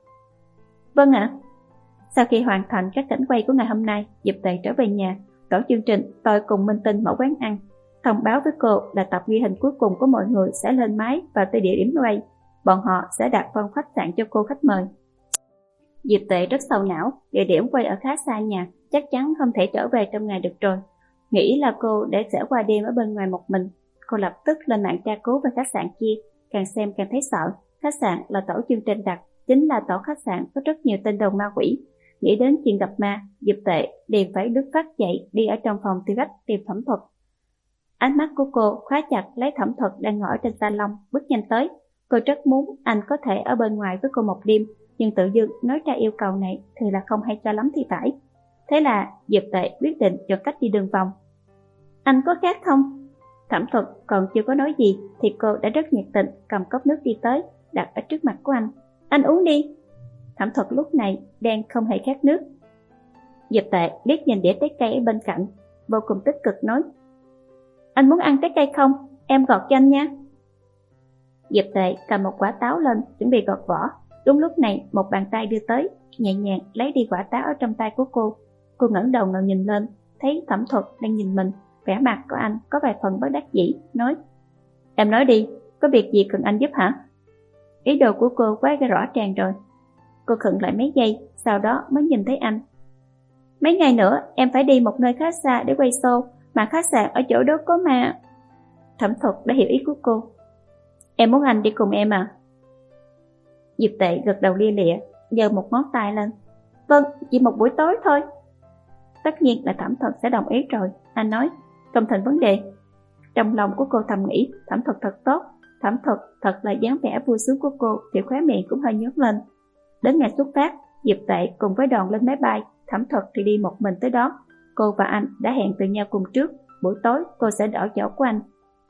S1: Vâng ạ. Sau khi hoàn thành các cảnh quay của ngày hôm nay, Diệp Tệ trở về nhà. Tổ chương trình tôi cùng Minh Tinh mở quán ăn, thông báo với cô là tập ghi hình cuối cùng của mọi người sẽ lên máy vào tới địa điểm quay. Bọn họ sẽ đặt phòng khách sạn cho cô khách mời. Diệp Tệ rất sầu não, địa điểm quay ở khá xa nhà, chắc chắn không thể trở về trong ngày được rồi. Nghĩ là cô để sẽ qua đêm ở bên ngoài một mình. Cô lập tức lên mạng tra cứu về khách sạn kia, càng xem càng thấy sợ. Khách sạn là tổ chương trình đặt, chính là tổ khách sạn có rất nhiều tên đồn ma quỷ. Nghĩ đến chuyện gặp ma, Diệp Tệ liền phải đứt phát dậy đi ở trong phòng tư cách tìm Thẩm Thuật. Ánh mắt của cô khóa chặt lấy Thẩm Thuật đang ngồi trên salon, bước nhanh tới. Cô rất muốn anh có thể ở bên ngoài với cô một đêm, nhưng tự dưng nói ra yêu cầu này thì là không hay cho lắm thì phải. Thế là Diệp Tệ quyết định chọn cách đi đường vòng. Anh có khát không? Thẩm Thuật còn chưa có nói gì thì cô đã rất nhiệt tình cầm cốc nước đi tới, đặt ở trước mặt của anh. Anh uống đi. Thẩm Thuật lúc này đang không hề khát nước. Diệp Tệ liếc nhìn đĩa trái cây ở bên cạnh, vô cùng tích cực nói: Anh muốn ăn trái cây không? Em gọt cho anh nha. Diệp Tệ cầm một quả táo lên, chuẩn bị gọt vỏ. Đúng lúc này một bàn tay đưa tới, nhẹ nhàng lấy đi quả táo ở trong tay của cô. Cô ngẩng đầu ngẩng nhìn lên, thấy Thẩm Thuật đang nhìn mình. Vẻ mặt của anh có vài phần bất đắc dĩ, nói: Em nói đi, có việc gì cần anh giúp hả? Ý đồ của cô quá rõ ràng rồi. Cô khựng lại mấy giây, sau đó mới nhìn thấy anh. Mấy ngày nữa em phải đi một nơi khá xa để quay show, mà khách sạn ở chỗ đó có ma. Thẩm Thuật đã hiểu ý của cô. Em muốn anh đi cùng em à? Diệp Tệ gật đầu lia lịa, giơ một ngón tay lên. Vâng, chỉ một buổi tối thôi. Tất nhiên là Thẩm Thuật sẽ đồng ý rồi. Anh nói: Không thành vấn đề. Trong lòng của cô thầm nghĩ Thẩm Thuật thật tốt. Thẩm Thuật thật là dáng vẻ vui sướng của cô thì khóe miệng cũng hơi nhướng lên. Đến ngày xuất phát, Diệp Tệ cùng với đoàn lên máy bay. Thẩm Thuật thì đi một mình tới đó. Cô và anh đã hẹn từ nhau cùng trước. Buổi tối cô sẽ đỡ chỗ của anh.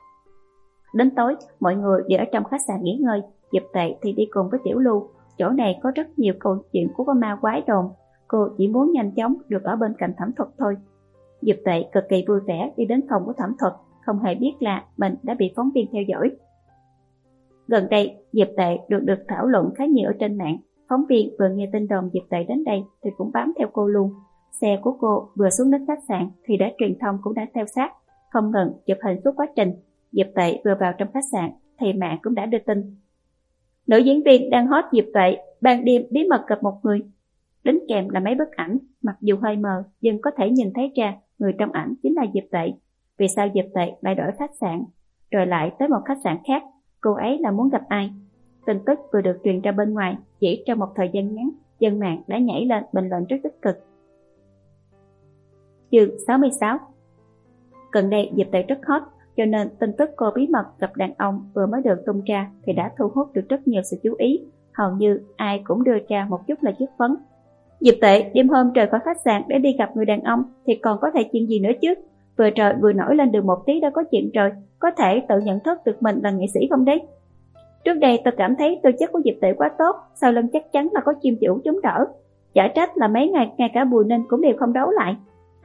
S1: Đến tối, mọi người đều ở trong khách sạn nghỉ ngơi. Diệp Tệ thì đi cùng với Tiểu Lưu. Chỗ này có rất nhiều câu chuyện của con ma quái đồn. Cô chỉ muốn nhanh chóng được ở bên cạnh Thẩm Thuật thôi. Diệp Tệ cực kỳ vui vẻ đi đến phòng của Thẩm Thuật, không hề biết là mình đã bị phóng viên theo dõi. Gần đây, Diệp Tệ được được thảo luận khá nhiều ở trên mạng. Phóng viên vừa nghe tin đồn Diệp Tệ đến đây thì cũng bám theo cô luôn. Xe của cô vừa xuống đến khách sạn thì đã truyền thông cũng đã theo sát, không ngừng chụp hình suốt quá trình. Diệp Tệ vừa vào trong khách sạn thì mạng cũng đã đưa tin. Nữ diễn viên đang hot Diệp Tệ ban đêm bí mật gặp một người. Đính kèm là mấy bức ảnh, mặc dù hơi mờ nhưng có thể nhìn thấy ra người trong ảnh chính là Diệp Tệ. Vì sao Diệp Tệ lại đổi khách sạn, rồi lại tới một khách sạn khác? Cô ấy là muốn gặp ai? Tin tức vừa được truyền ra bên ngoài, chỉ trong một thời gian ngắn, dân mạng đã nhảy lên bình luận rất tích cực. Chương sáu mươi sáu. Gần đây Diệp Tệ rất hot, cho nên tin tức cô bí mật gặp đàn ông vừa mới được tung ra thì đã thu hút được rất nhiều sự chú ý. Hầu như ai cũng đưa ra một chút là chất vấn. Diệp Tệ đêm hôm rời khỏi khách sạn để đi gặp người đàn ông thì còn có thể chuyện gì nữa chứ? Vừa trời vừa nổi lên được một tí đã có chuyện rồi, có thể tự nhận thức được mình là nghệ sĩ không đấy? Trước đây tôi cảm thấy tư chất của Diệp Tệ quá tốt, sau lưng chắc chắn là có chim chủ chống đỡ. Chả trách là mấy ngày ngay cả Bùi Ninh cũng đều không đấu lại.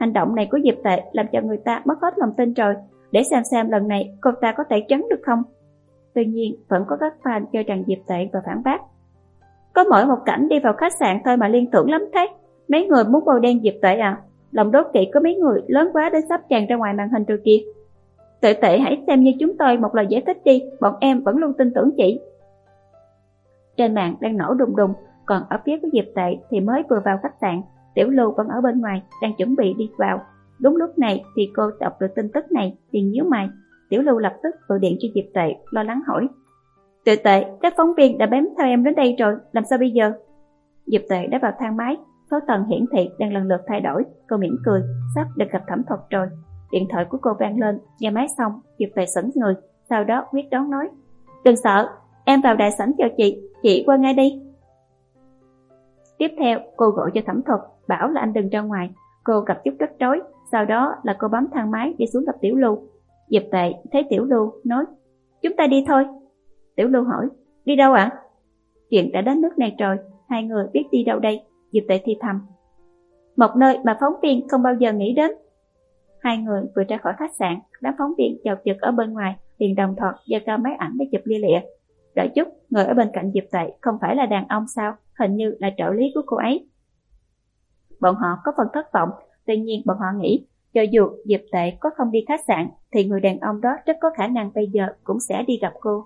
S1: Hành động này của Diệp Tệ làm cho người ta mất hết lòng tin rồi. Để xem xem lần này cô ta có thể trấn được không. Tuy nhiên vẫn có các fan cho rằng Diệp Tệ và phản bác. Có mỗi một cảnh đi vào khách sạn thôi mà liên tưởng lắm thế. Mấy người muốn bôi đen Diệp Tệ à? Lòng đố kỵ có mấy người lớn quá đến sắp tràn ra ngoài màn hình rồi kìa. Tệ Tệ hãy xem như chúng tôi một lời giải thích đi, bọn em vẫn luôn tin tưởng chị. Trên mạng đang nổ đùng đùng, còn ở phía của Diệp Tệ thì mới vừa vào khách sạn, Tiểu Lưu vẫn ở bên ngoài đang chuẩn bị đi vào. Đúng lúc này thì cô đọc được tin tức này thì nhíu mày. Tiểu Lưu lập tức gọi điện cho Diệp Tệ, lo lắng hỏi: Tệ Tệ, các phóng viên đã bám theo em đến đây rồi, làm sao bây giờ? Diệp Tệ đã vào thang máy, số tầng hiển thị đang lần lượt thay đổi. Cô mỉm cười, sắp được gặp Thẩm Thuật rồi. Điện thoại của cô vang lên, nghe máy xong, Diệp Tệ sững người, sau đó quyết đoán nói: Đừng sợ, em vào đại sảnh chờ chị, chị qua ngay đi. Tiếp theo, cô gọi cho Thẩm Thuật, bảo là anh đừng ra ngoài. Cô gặp chút rắc rối, sau đó là cô bấm thang máy đi xuống gặp Tiểu Lưu. Diệp Tệ thấy Tiểu Lưu nói: Chúng ta đi thôi. Tiểu Lưu hỏi: Đi đâu ạ? À? Chuyện đã đến nước này rồi, hai người biết đi đâu đây? Diệp Tệ thì thầm: Một nơi mà phóng viên không bao giờ nghĩ đến. Hai người vừa ra khỏi khách sạn, đám phóng viên chào chực ở bên ngoài liền đồng thoạt giơ cao máy ảnh để chụp lia lịa. Đợi chút, người ở bên cạnh Diệp Tệ không phải là đàn ông sao? Hình như là trợ lý của cô ấy. Bọn họ có phần thất vọng, tuy nhiên bọn họ nghĩ cho dù Diệp Tệ có không đi khách sạn thì người đàn ông đó rất có khả năng bây giờ cũng sẽ đi gặp cô.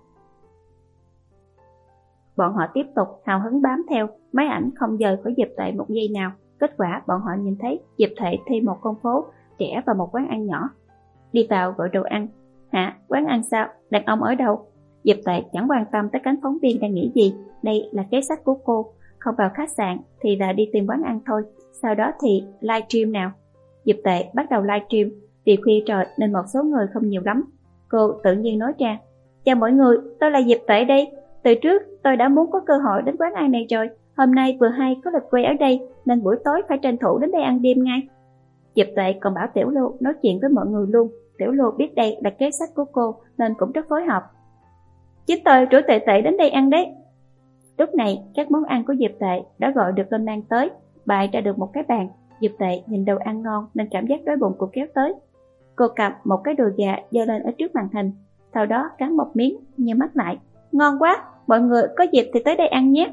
S1: Bọn họ tiếp tục hào hứng bám theo, máy ảnh không rời khỏi Diệp Tệ một giây nào. Kết quả bọn họ nhìn thấy Diệp Tệ thi một con phố trẻ vào một quán ăn nhỏ. Đi vào gọi đồ ăn. Hả? Quán ăn sao? Đàn ông ở đâu? Diệp Tệ chẳng quan tâm tới cánh phóng viên đang nghĩ gì. Đây là kế sách của cô. Không vào khách sạn thì là đi tìm quán ăn thôi. Sau đó thì livestream nào. Diệp Tệ bắt đầu livestream. Vì khuya trời nên một số người không nhiều lắm. Cô tự nhiên nói ra: Chào mọi người, tôi là Diệp Tệ đây. Từ trước tôi đã muốn có cơ hội đến quán ăn này rồi. Hôm nay vừa hay có lịch quay ở đây nên buổi tối phải tranh thủ đến đây ăn đêm ngay. Diệp Tệ còn bảo Tiểu Lưu nói chuyện với mọi người luôn. Tiểu Lưu biết đây là kế sách của cô nên cũng rất phối hợp. Chính tôi rủ Tệ Tệ đến đây ăn đấy. Lúc này các món ăn của Diệp Tệ đã gọi được lên mang tới, bày ra được một cái bàn. Diệp Tệ nhìn đồ ăn ngon nên cảm giác đói bụng cũng kéo tới. Cô cầm một cái đùi gà giơ lên ở trước màn hình, sau đó cắn một miếng nheo mắt lại. Ngon quá, mọi người có dịp thì tới đây ăn nhé.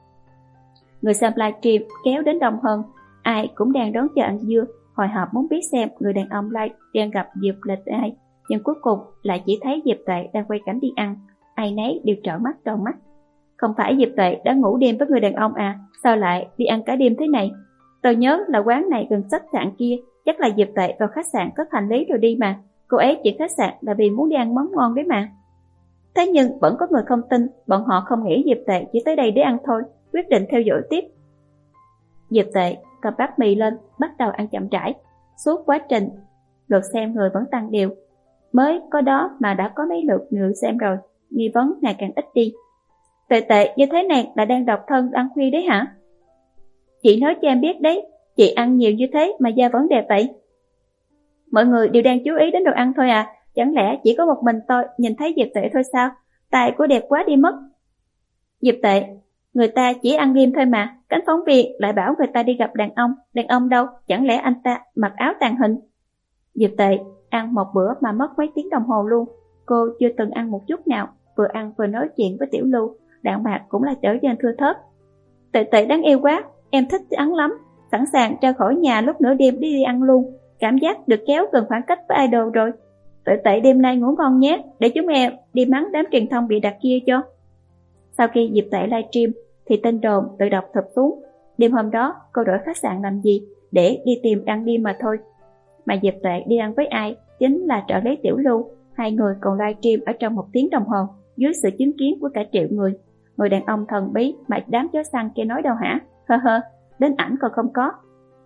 S1: Người xem livestream kéo đến đông hơn, ai cũng đang đón chờ ăn dưa, hồi hộp muốn biết xem người đàn ông live đang gặp Diệp là ai. Nhưng cuối cùng lại chỉ thấy Diệp Tệ đang quay cảnh đi ăn, ai nấy đều trợn mắt tròn mắt. Không phải Diệp Tệ đã ngủ đêm với người đàn ông à, sao lại đi ăn cả đêm thế này? Tôi nhớ là quán này gần khách sạn kia, chắc là Diệp Tệ vào khách sạn cất hành lý rồi đi mà. Cô ấy chuyển khách sạn là vì muốn đi ăn món ngon đấy mà. Thế nhưng vẫn có người không tin, bọn họ không nghĩ Diệp Tệ chỉ tới đây để ăn thôi, quyết định theo dõi tiếp. Diệp Tệ cầm bát mì lên, bắt đầu ăn chậm rãi. Suốt quá trình, lượt xem người vẫn tăng đều. Mới có đó mà đã có mấy lượt người xem rồi, nghi vấn ngày càng ít đi. Tệ Tệ như thế này là đang độc thân ăn khuya đấy hả? Chị nói cho em biết đấy, chị ăn nhiều như thế mà da vẫn đẹp vậy. Mọi người đều đang chú ý đến đồ ăn thôi à, chẳng lẽ chỉ có một mình tôi nhìn thấy Diệp Tệ thôi sao? Tài của đẹp quá đi mất. Diệp Tệ, người ta chỉ ăn đêm thôi mà, cánh phóng viên lại bảo người ta đi gặp đàn ông, đàn ông đâu, chẳng lẽ anh ta mặc áo tàng hình? Diệp Tệ ăn một bữa mà mất mấy tiếng đồng hồ luôn, cô chưa từng ăn một chút nào, vừa ăn vừa nói chuyện với Tiểu Lưu, đạn mạc cũng là trở nên thưa thớt. Tệ Tệ đáng yêu quá, em thích ăn lắm, sẵn sàng ra khỏi nhà lúc nửa đêm đi đi ăn luôn, cảm giác được kéo gần khoảng cách với idol rồi. Tệ Tệ đêm nay ngủ ngon nhé, để chúng em đi mắng đám truyền thông bị đặt kia cho. Sau khi Diệp Tệ livestream thì tên đồn tự đọc thụp xuống. Đêm hôm đó cô đổi khách sạn làm gì? Để đi tìm ăn đêm mà thôi. Mà Diệp Tệ đi ăn với ai? Chính là trợ lý Tiểu Lưu. Hai người còn livestream ở trong một tiếng đồng hồ dưới sự chứng kiến của cả triệu người. Người đàn ông thần bí mà đám chó săn kia nói đâu hả? Hơ hơ, đến ảnh còn không có.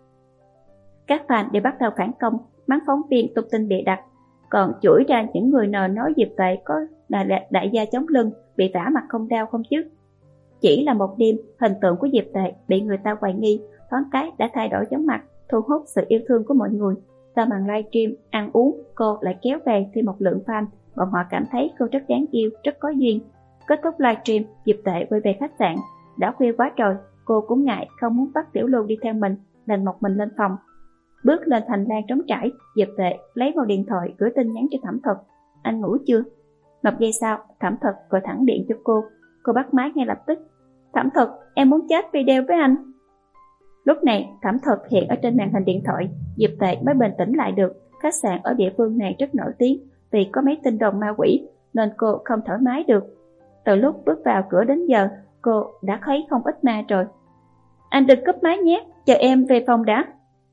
S1: Các fan đều bắt đầu phản công, mắng phóng viên tung tin bịa đặt, còn chửi ra những người nờ nói Diệp Tệ có là đại gia chống lưng, bị vả mặt không đau không chứ. Chỉ là một đêm, hình tượng của Diệp Tệ bị người ta hoài nghi, thoáng cái đã thay đổi chóng mặt, thu hút sự yêu thương của mọi người. Sau màn livestream ăn uống, cô lại kéo về thêm một lượng fan, bọn họ cảm thấy cô rất đáng yêu, rất có duyên. Kết thúc livestream, Diệp Tệ quay về khách sạn. Đã khuya quá rồi, cô cũng ngại không muốn bắt Tiểu Lưu đi theo mình, nên một mình lên phòng. bước lên hành lang trống trải. Diệp Tệ lấy vào điện thoại gửi tin nhắn cho Thẩm Thuật. Anh ngủ chưa? Một giây sau, Thẩm Thuật gọi thẳng điện cho cô. Cô bắt máy ngay lập tức. Thẩm Thuật, em muốn chat video với anh. Lúc này Thẩm Thuật hiện ở trên màn hình điện thoại. Diệp Tệ mới bình tĩnh lại được. Khách sạn ở địa phương này rất nổi tiếng vì có mấy tin đồn ma quỷ, nên cô không thoải mái được. Từ lúc bước vào cửa đến giờ, cô đã thấy không ít ma rồi. Anh đừng cúp máy nhé, chờ em về phòng đã.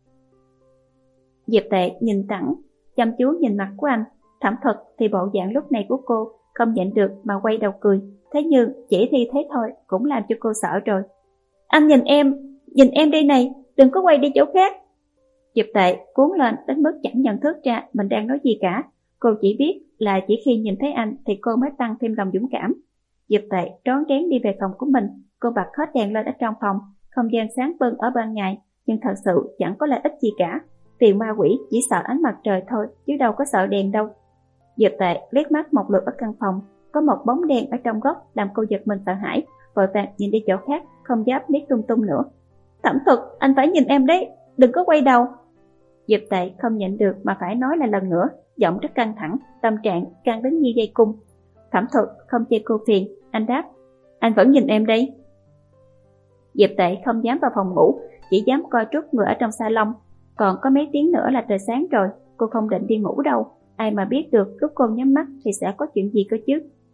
S1: Diệp Tệ nhìn thẳng, chăm chú nhìn mặt của anh. Thẩm Thuật thì bộ dạng lúc này của cô không nhịn được mà quay đầu cười. Thế nhưng chỉ thi thế thôi cũng làm cho cô sợ rồi. Anh nhìn em, nhìn em đây này, đừng có quay đi chỗ khác. Diệp Tệ cuốn lên đến mức chẳng nhận thức ra mình đang nói gì cả. Cô chỉ biết là chỉ khi nhìn thấy anh thì cô mới tăng thêm lòng dũng cảm. Diệp Tệ rón rén đi về phòng của mình. Cô bật hết đèn lên ở trong phòng. Không gian sáng bừng ở ban ngày, nhưng thật sự chẳng có lợi ích gì cả. Vì ma quỷ chỉ sợ ánh mặt trời thôi, chứ đâu có sợ đèn đâu. Diệp Tệ liếc mắt một lượt ở căn phòng. Có một bóng đen ở trong góc làm cô giật mình sợ hãi, vội vàng nhìn đi chỗ khác, không dám liếc tung tung nữa. Thẩm Thuật, anh phải nhìn em đấy, đừng có quay đầu. Diệp Tệ không nhịn được mà phải nói lại lần nữa, giọng rất căng thẳng, tâm trạng căng đến như dây cung. Thẩm Thuật không chê cô phiền, anh đáp, anh vẫn nhìn em đây. Diệp Tệ không dám vào phòng ngủ, chỉ dám coi trút người ở trong salon. Còn có mấy tiếng nữa là trời sáng rồi, cô không định đi ngủ đâu. Ai mà biết được lúc cô nhắm mắt thì sẽ có chuyện gì cơ chứ.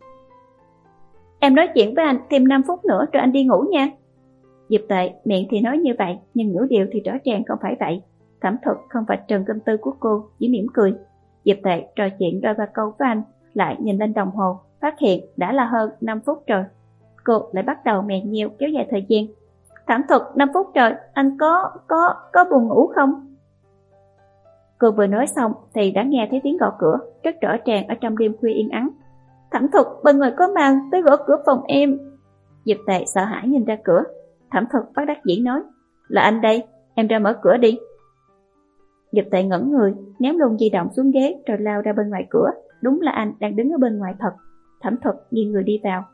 S1: Em nói chuyện với anh thêm năm phút nữa rồi anh đi ngủ nha. Diệp Tệ miệng thì nói như vậy, nhưng ngữ điệu thì rõ ràng không phải vậy. Thẩm Thuật không vạch trần tâm tư của cô, chỉ mỉm cười. Diệp Tệ trò chuyện đôi ba câu với anh, lại nhìn lên đồng hồ, phát hiện đã là hơn năm phút rồi. Cô lại bắt đầu mè nheo kéo dài thời gian. Thẩm Thuật, năm phút rồi, anh có, có, có buồn ngủ không? Cô vừa nói xong thì đã nghe thấy tiếng gõ cửa, rất rõ ràng ở trong đêm khuya yên ắng. Thẩm Thuật, bên ngoài có ma tới gõ cửa phòng em. Diệp Tệ sợ hãi nhìn ra cửa. Thẩm Thuật bất đắc dĩ nói, là anh đây, em ra mở cửa đi. Diệp Tệ ngẩn người, ném luôn di động xuống ghế rồi lao ra bên ngoài cửa. Đúng là anh đang đứng ở bên ngoài thật. Thẩm Thuật nghiêng người đi vào.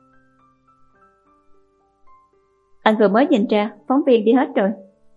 S1: Anh vừa mới nhìn ra, phóng viên đi hết rồi.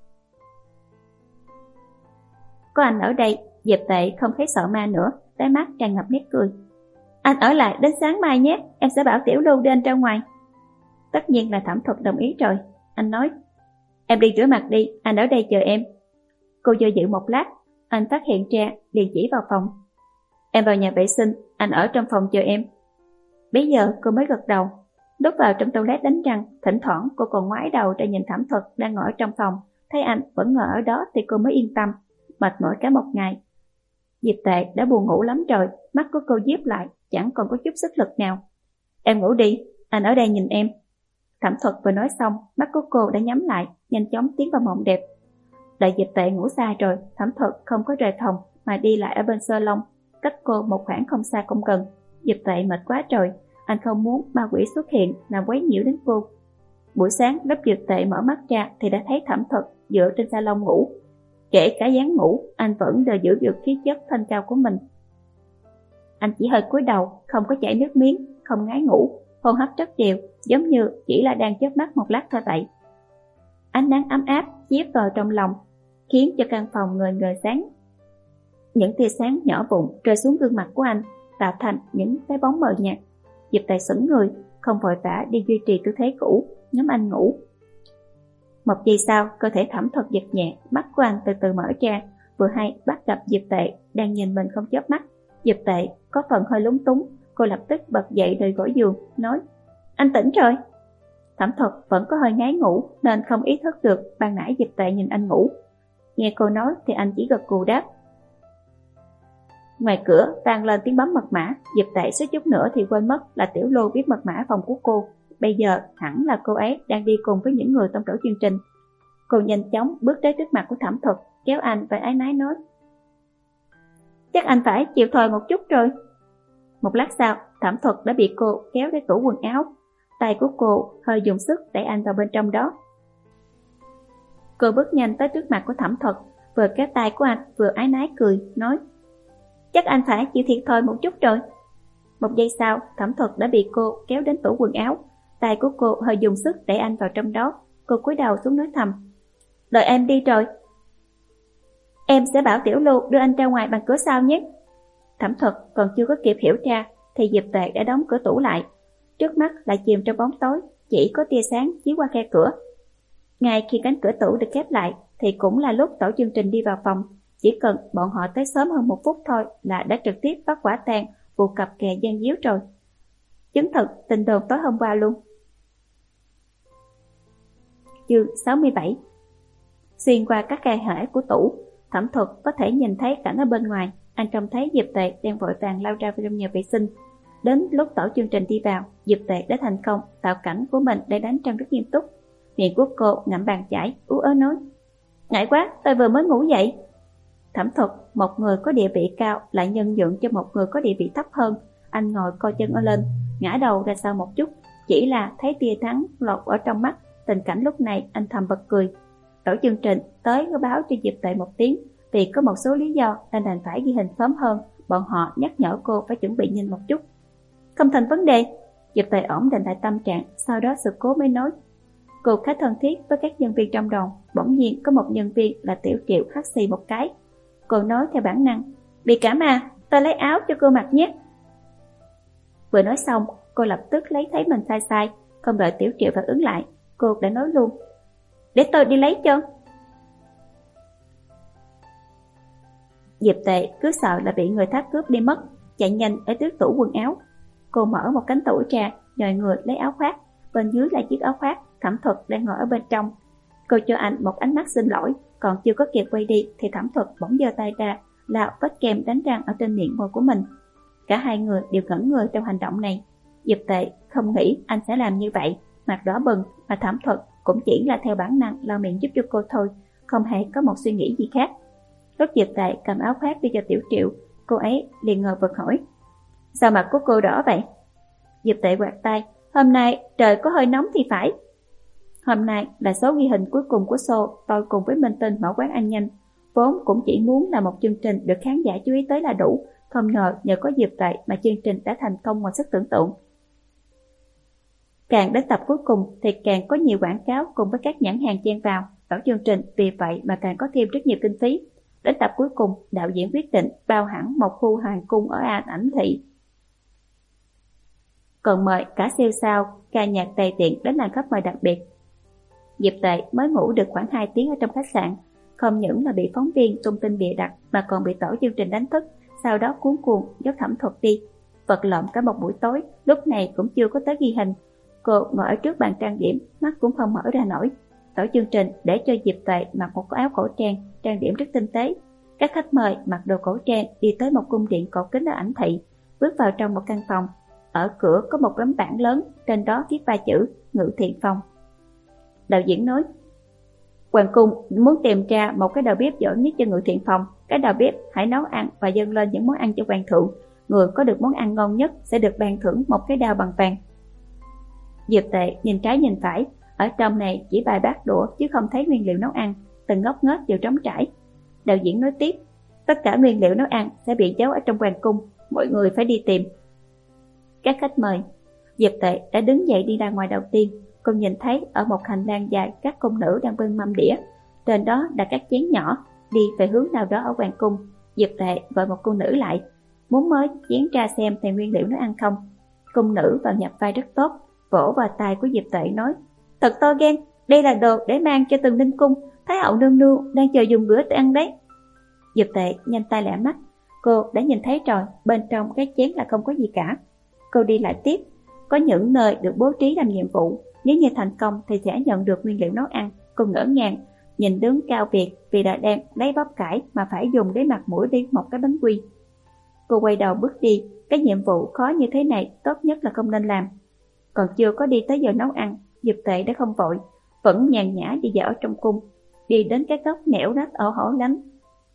S1: Có anh ở đây, Diệp Tệ không thấy sợ ma nữa, đáy mắt tràn ngập nét cười. Anh ở lại đến sáng mai nhé, em sẽ bảo Tiểu Lưu đưa anh ra ngoài. Tất nhiên là Thẩm Thuật đồng ý rồi. Anh nói, em đi rửa mặt đi, anh ở đây chờ em. Cô do dự một lát, anh phát hiện ra, liền chỉ vào phòng. Em vào nhà vệ sinh, anh ở trong phòng chờ em. Bây giờ cô mới gật đầu. Lúc vào trong toilet đánh răng, thỉnh thoảng cô còn ngoái đầu ra nhìn Thẩm Thuật đang ngồi trong phòng. Thấy anh vẫn ngồi ở đó thì cô mới yên tâm. Mệt mỏi cả một ngày, Diệp Tệ đã buồn ngủ lắm rồi. Mắt của cô díp lại, chẳng còn có chút sức lực nào. Em ngủ đi, anh ở đây nhìn em. Thẩm Thuật vừa nói xong, mắt của cô đã nhắm lại, nhanh chóng tiến vào mộng đẹp. Đợi Diệp Tệ ngủ xa rồi, Thẩm Thuật không có rời phòng mà đi lại ở bên salon, cách cô một khoảng không xa cũng gần. Diệp Tệ mệt quá rồi, anh không muốn ma quỷ xuất hiện làm quấy nhiễu đến cô. Buổi sáng lúc Diệp Tệ mở mắt ra thì đã thấy Thẩm Thuật dựa trên salon ngủ. Kể cả dáng ngủ, anh vẫn đều giữ được khí chất thanh cao của mình. Anh chỉ hơi cúi đầu, không có chảy nước miếng, không ngái ngủ, hô hấp rất đều, giống như chỉ là đang chớp mắt một lát thôi vậy. Ánh nắng ấm áp chiếu vào trong lòng, khiến cho căn phòng ngời ngời sáng. Những tia sáng nhỏ vụn rơi xuống gương mặt của anh, tạo thành những cái bóng mờ nhạt. Diệp Tệ sững người, không vội vã đi duy trì tư thế cũ, ngắm anh ngủ. Một giây sau, cơ thể Thẩm Thuật giật nhẹ, mắt của anh từ từ mở ra, vừa hay bắt gặp Diệp Tệ đang nhìn mình không chớp mắt. Diệp Tệ có phần hơi lúng túng, cô lập tức bật dậy rời khỏi giường, nói, anh tỉnh rồi. Thẩm Thuật vẫn có hơi ngái ngủ nên không ý thức được ban nãy Diệp Tệ nhìn anh ngủ. Nghe cô nói thì anh chỉ gật gù đáp. Ngoài cửa vang lên tiếng bấm mật mã. Diệp Tệ suýt chút nữa thì quên mất là Tiểu Lô biết mật mã phòng của cô. Bây giờ hẳn là cô ấy đang đi cùng với những người trong tổ chương trình. Cô nhanh chóng bước tới trước mặt của Thẩm Thuật, kéo anh và áy náy nói, chắc anh phải chịu thòi một chút rồi. Một lát sau, Thẩm Thuật đã bị cô kéo đến tủ quần áo. Tay của cô hơi dùng sức đẩy anh vào bên trong đó. Cô bước nhanh tới trước mặt của Thẩm Thuật, vừa kéo tay của anh vừa áy náy cười, nói, chắc anh phải chịu thiệt thòi một chút rồi. Một giây sau, Thẩm Thuật đã bị cô kéo đến tủ quần áo. Tay của cô hơi dùng sức đẩy anh vào trong đó. Cô cúi đầu xuống nói thầm, đợi em đi rồi. Em sẽ bảo Tiểu Lưu đưa anh ra ngoài bằng cửa sau nhé. Thẩm Thuật còn chưa có kịp hiểu ra thì Diệp Tuệ đã đóng cửa tủ lại. Trước mắt lại chìm trong bóng tối, chỉ có tia sáng chiếu qua khe cửa. Ngay khi cánh cửa tủ được khép lại thì cũng là lúc Tổ chương trình đi vào phòng. Chỉ cần bọn họ tới sớm hơn một phút thôi là đã trực tiếp bắt quả tang vụ cặp kè gian díu rồi. Chứng thực tình đồn tối hôm qua luôn. Chương sáu mươi bảy. Xuyên qua các khe hở của tủ, Thẩm Thuật có thể nhìn thấy cảnh ở bên ngoài. Anh trông thấy Diệp Tuệ đang vội vàng lao ra trong nhà vệ sinh. Đến lúc tổ chương trình đi vào, Diệp Tuệ đã thành công tạo cảnh của mình để đánh trăng rất nghiêm túc. Miệng của cô ngậm bàn chải, ú ớ nói: Ngại quá, tôi vừa mới ngủ dậy. Thẩm Thuật, một người có địa vị cao lại nhân nhượng cho một người có địa vị thấp hơn. Anh ngồi co chân ở lên, ngã đầu ra sau một chút, chỉ là thấy tia thắng lọt ở trong mắt. Tình cảnh lúc này anh thầm bật cười. Tổ chương trình tới có báo cho Diệp Tuệ một tiếng, vì có một số lý do nên đành phải ghi hình sớm hơn. Bọn họ nhắc nhở cô phải chuẩn bị nhanh một chút. Không thành vấn đề. Diệp Tuệ ổn định lại tâm trạng, sau đó sự cố mới nói. Cô khá thân thiết với các nhân viên trong đoàn. Bỗng nhiên có một nhân viên là Tiểu Triệu hắt xì một cái. Cô nói theo bản năng: Bị cảm à, tôi lấy áo cho cô mặc nhé. Vừa nói xong, cô lập tức lấy thấy mình sai sai. Không đợi Tiểu Triệu phản ứng lại, cô đã nói luôn: Để tôi đi lấy cho. Diệp Tuệ cứ sợ là bị người khác cướp đi mất, chạy nhanh ở trước tủ quần áo. Cô mở một cánh tủ ra, nhòi người lấy áo khoác. Bên dưới là chiếc áo khoác, Thẩm Thuật đang ngồi ở bên trong. Cô cho anh một ánh mắt xin lỗi, còn chưa có kịp quay đi thì Thẩm Thuật bỗng giơ tay ra, lau vết kem đánh răng ở trên miệng môi của mình. Cả hai người đều ngẩn người trong hành động này. Diệp Tuệ không nghĩ anh sẽ làm như vậy, mặt đỏ bừng, mà Thẩm Thuật cũng chỉ là theo bản năng lau miệng giúp cho cô thôi, không hề có một suy nghĩ gì khác. Lúc Diệp Tuệ cầm áo khoác đi cho Tiểu Triệu, cô ấy liền ngờ vực hỏi: Sao mặt của cô đỏ vậy? Diệp Tuệ quạt tay: Hôm nay trời có hơi nóng thì phải. Hôm nay là số ghi hình cuối cùng của show tôi cùng với Minh Tinh mở quán ăn nhanh. Vốn cũng chỉ muốn là một chương trình được khán giả chú ý tới là đủ, không ngờ nhờ có Diệp Tuệ mà chương trình đã thành công ngoài sức tưởng tượng. Càng đến tập cuối cùng thì càng có nhiều quảng cáo cùng với các nhãn hàng chen vào. Tổ chương trình vì vậy mà càng có thêm rất nhiều kinh phí. Đến tập cuối cùng, đạo diễn quyết định bao hẳn một khu hoàng cung ở An Ảnh Thị, còn mời cả siêu sao ca nhạc tùy tiện đến làm khách mời đặc biệt. Diệp Tuệ mới ngủ được khoảng hai tiếng ở trong khách sạn, không những là bị phóng viên tung tin bịa đặt mà còn bị tổ chương trình đánh thức, sau đó cuốn cuồng dốc Thẩm Thuật đi. Vật lộn cả một buổi tối, lúc này cũng chưa có tới ghi hình. Cô ngồi ở trước bàn trang điểm, mắt cũng không mở ra nổi. Tổ chương trình để cho Diệp Tuệ mặc một áo cổ trang, trang điểm rất tinh tế. Các khách mời mặc đồ cổ trang đi tới một cung điện cổ kính ở Ảnh Thị, bước vào trong một căn phòng. Ở cửa có một tấm bảng lớn, trên đó viết ba chữ Ngự Thiện Phòng. Đạo diễn nói: Hoàng cung muốn tìm ra một cái đầu bếp giỏi nhất cho Ngự Thiện Phòng. Cái đầu bếp hãy nấu ăn và dâng lên những món ăn cho hoàng thượng. Người có được món ăn ngon nhất sẽ được ban thưởng một cái đao bằng vàng. Diệp Tuệ nhìn trái nhìn phải, ở trong này chỉ bài bát đũa chứ không thấy nguyên liệu nấu ăn, từng ngóc ngách đều trống trải. Đạo diễn nói tiếp: Tất cả nguyên liệu nấu ăn sẽ bị giấu ở trong hoàng cung, mọi người phải đi tìm. Các khách mời. Diệp Tuệ đã đứng dậy đi ra ngoài đầu tiên. Cô nhìn thấy ở một hành lang dài các cung nữ đang bưng mâm đĩa, trên đó là các chén nhỏ. Đi về hướng nào đó ở hoàng cung, Diệp Tuệ gọi một cung nữ lại, muốn mới chén ra xem thèm nguyên liệu nấu ăn không. Cung nữ vào nhập vai rất tốt, vỗ vào tai của Diệp Tuệ nói: Thật to gan, đây là đồ để mang cho Tường Ninh Cung, Thái hậu nương nương đang chờ dùng bữa ăn đấy. Diệp Tuệ nhanh tay lẹ mắt, cô đã nhìn thấy rồi, bên trong cái chén là không có gì cả. Cô đi lại tiếp, có những nơi được bố trí làm nhiệm vụ, nếu như thành công thì sẽ nhận được nguyên liệu nấu ăn. Cô ngỡ ngàng nhìn đứng cao Việt vì đã đang lấy bắp cải mà phải dùng để mặt mũi đi một cái bánh quy. Cô quay đầu bước đi, cái nhiệm vụ khó như thế này tốt nhất là không nên làm. Còn chưa có đi tới giờ nấu ăn, Diệp Tuệ đã không vội, vẫn nhàn nhã đi dạo ở trong cung, đi đến cái góc nẻo nách ở hẻo lánh.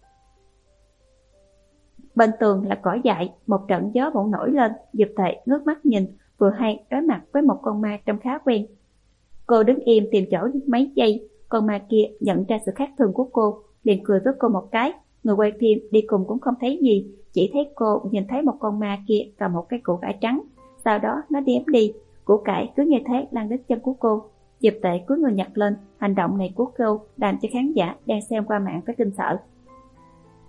S1: Bên tường là cỏ dại, một trận gió bỗng nổi lên. Diệp Tuệ ngước mắt nhìn, vừa hay đối mặt với một con ma trông khá quen. Cô đứng im tìm chỗ mấy giây, con ma kia nhận ra sự khác thường của cô, liền cười với cô một cái. Người quay phim đi cùng cũng không thấy gì, chỉ thấy cô nhìn thấy một con ma kia cầm một cái củ cải trắng, sau đó nó đếm đi. Củ cải cứ như thế lan đến chân của cô. Diệp Tuệ cúi người nhặt lên, hành động này của cô làm cho khán giả đang xem qua mạng phải kinh sợ.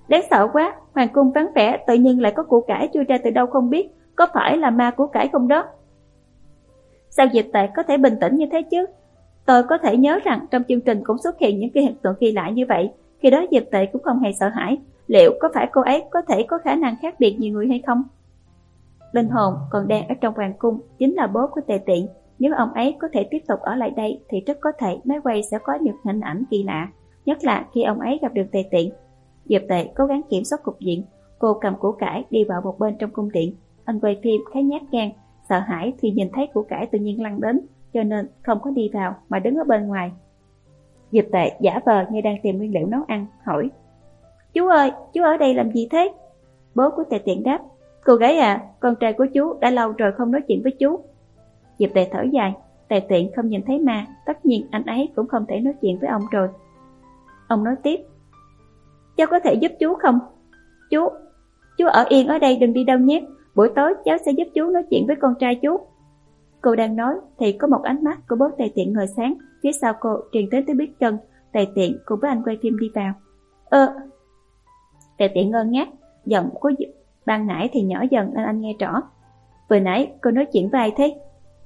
S1: Đáng sợ quá, hoàng cung vắng vẻ, tự nhiên lại có củ cải chui ra từ đâu không biết, có phải là ma củ cải không đó? Sao Diệp Tệ có thể bình tĩnh như thế chứ? Tôi có thể nhớ rằng trong chương trình cũng xuất hiện những cái hiện tượng kỳ lạ như vậy, khi đó Diệp Tệ cũng không hề sợ hãi. Liệu có phải cô ấy có thể có khả năng khác biệt nhiều người hay không? Linh hồn còn đang ở trong hoàng cung chính là bố của Tề Tiện. Nếu ông ấy có thể tiếp tục ở lại đây thì rất có thể máy quay sẽ có những hình ảnh kỳ lạ, nhất là khi ông ấy gặp được Tề Tiện. Diệp Tệ cố gắng kiểm soát cục diện. Cô cầm củ cải đi vào một bên trong cung điện. Anh quay phim khá nhát gan, sợ hãi thì nhìn thấy củ cải tự nhiên lăn đến, cho nên không có đi vào mà đứng ở bên ngoài. Diệp Tệ giả vờ như đang tìm nguyên liệu nấu ăn, hỏi: Chú ơi, chú ở đây làm gì thế? Bố của Tề Tiện đáp: Cô gái à, con trai của chú đã lâu rồi không nói chuyện với chú. Diệp Tệ thở dài. Tề Tiện không nhìn thấy ma, tất nhiên anh ấy cũng không thể nói chuyện với ông rồi. Ông nói tiếp: Cháu có thể giúp chú không? Chú, chú ở yên ở đây đừng đi đâu nhé. Buổi tối cháu sẽ giúp chú nói chuyện với con trai chú. Cô đang nói thì có một ánh mắt của bố Tề Tiện ngời sáng. Phía sau cô truyền tới tiếng bước chân. Tề Tiện cùng với anh quay phim đi vào. Ơ Tề Tiện ngơ ngác. Giọng của ban nãy thì nhỏ dần nên anh nghe rõ. Vừa nãy cô nói chuyện với ai thế?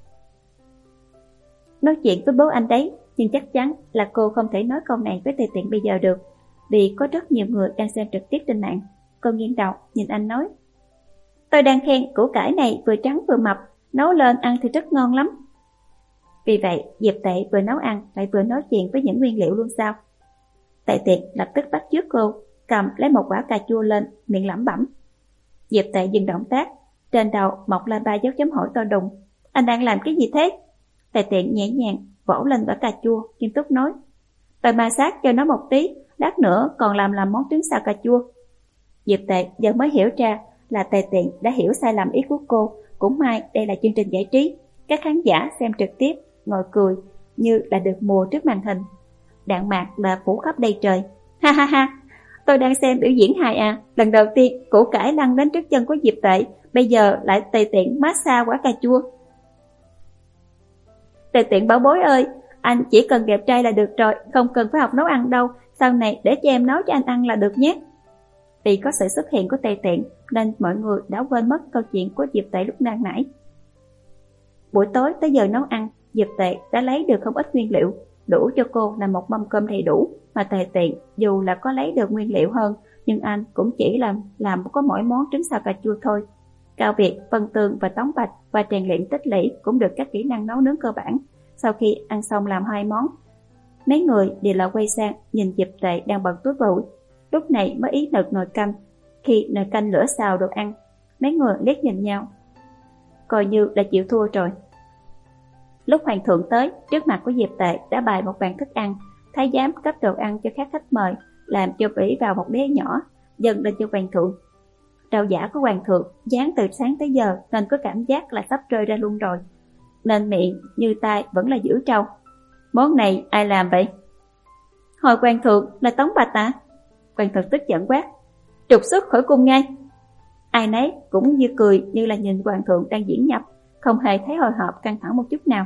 S1: Nói chuyện với bố anh đấy. Nhưng chắc chắn là cô không thể nói câu này với Tề Tiện bây giờ được, vì có rất nhiều người đang xem trực tiếp trên mạng. Cô nghiêng đầu nhìn anh nói: Tôi đang khen củ cải này vừa trắng vừa mập, nấu lên ăn thì rất ngon lắm. Vì vậy Diệp Tệ vừa nấu ăn lại vừa nói chuyện với những nguyên liệu luôn sao? Tề Tiện lập tức bắt chước cô, cầm lấy một quả cà chua lên, miệng lẩm bẩm. Diệp Tệ dừng động tác, trên đầu mọc lên ba dấu chấm hỏi to đùng. Anh đang làm cái gì thế? Tề Tiện nhẹ nhàng vỗ lên quả cà chua, nghiêm túc nói: Tôi ma sát cho nó một tí, lát nữa còn làm làm món trứng xào cà chua. Diệp Tệ giờ mới hiểu ra là Tề Tiện đã hiểu sai lầm ý của cô. Cũng may đây là chương trình giải trí, các khán giả xem trực tiếp ngồi cười như là được mùa trước màn hình. Đạn mạc là phủ khắp đầy trời. Ha ha ha, tôi đang xem biểu diễn hài à. Lần đầu tiên củ cải lăn đến trước chân của Diệp Tệ, bây giờ lại Tề Tiện massage quả cà chua. Tề Tiện bảo bối ơi, anh chỉ cần đẹp trai là được rồi, không cần phải học nấu ăn đâu, sau này để cho em nấu cho anh ăn là được nhé. Vì có sự xuất hiện của Tề Tiện nên mọi người đã quên mất câu chuyện của Diệp Tệ lúc ban nãy. Buổi tối tới giờ nấu ăn, Diệp Tệ đã lấy được không ít nguyên liệu, đủ cho cô làm một mâm cơm đầy đủ. Mà Tề Tiện dù là có lấy được nguyên liệu hơn, nhưng anh cũng chỉ làm làm có mỗi món trứng xào cà chua thôi. Cao Việt, Vân Tường và Tống Bạch và rèn luyện tích lũy cũng được các kỹ năng nấu nướng cơ bản. Sau khi ăn xong làm hai món, mấy người đều là quay sang nhìn Diệp Tệ đang bận túi bụi. Lúc này mới ý nực nồi canh. Khi nồi canh lửa xào đồ ăn, mấy người liếc nhìn nhau, coi như là chịu thua rồi. Lúc hoàng thượng tới, trước mặt của Diệp Tệ đã bày một bàn thức ăn. Thái giám cấp đồ ăn cho các khách mời, làm cho vỉ vào một đĩa nhỏ, dâng lên cho hoàng thượng. Rau giả của hoàng thượng dán từ sáng tới giờ nên có cảm giác là sắp rơi ra luôn rồi, nên miệng như tai vẫn là giữ trâu. Món này ai làm vậy? Hồi hoàng thượng là Tống Bạch à? Hoàng thượng tức giận quát: Trục xuất khỏi cung ngay. Ai nấy cũng như cười như là nhìn hoàng thượng đang diễn nhập, không hề thấy hồi hộp căng thẳng một chút nào.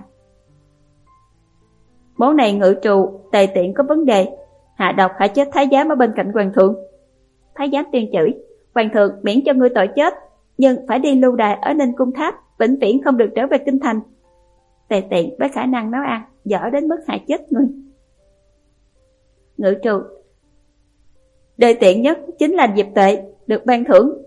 S1: Món này ngự trù Tề Tiện có vấn đề, hạ độc hại chết thái giám ở bên cạnh hoàng thượng. Thái giám tuyên chửi: Hoàng thượng miễn cho ngươi tội chết, nhưng phải đi lưu đày ở Ninh Cung Tháp, vĩnh viễn không được trở về kinh thành. Tề Tiện với khả năng nấu ăn dở đến mức hại chết ngươi. Ngự trù đời tiện nhất chính là Diệp Tệ, được ban thưởng.